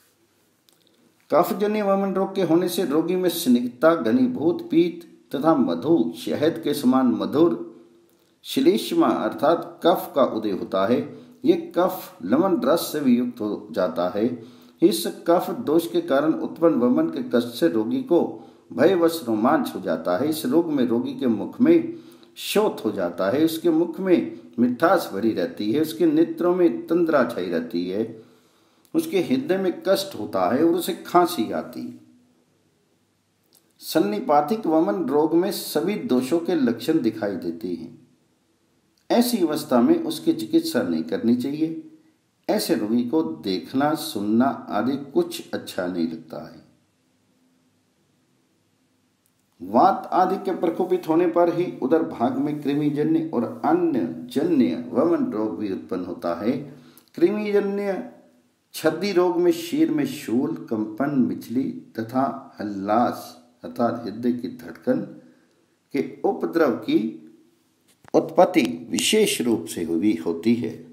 S1: कफजन्य वमन रोग के होने से रोगी में स्निग्धता, घनीभूत पीत तथा मधु, शहद के समान मधुर श्लेष्मा अर्थात कफ का उदय होता है। ये कफ लवण रस से भी युक्त हो जाता है। इस कफ दोष के कारण उत्पन्न वमन के कष्ट से रोगी को भयवश रोमांच हो जाता है। इस रोग में रोगी के मुख में शोथ हो जाता है, उसके मुख में मिठास भरी रहती है, उसके नेत्रों में तंद्रा छाई रहती है, उसके हृदय में कष्ट होता है और उसे खांसी आती है। सन्निपातिक वमन रोग में सभी दोषों के लक्षण दिखाई देते हैं। ऐसी अवस्था में उसकी चिकित्सा नहीं करनी चाहिए। ऐसे रोगी को देखना, सुनना आदि कुछ अच्छा नहीं लगता है। वात आदि के प्रकोपित होने पर ही उदर भाग में कृमिजन्य और अन्य जन्य वमन रोग भी उत्पन्न होता है। कृमिजन्य छद्दी रोग में शीर में शूल, कंपन, मिचली तथा हल्लास अर्थात हृदय की धड़कन के उपद्रव की उत्पत्ति विशेष रूप से हुई होती है।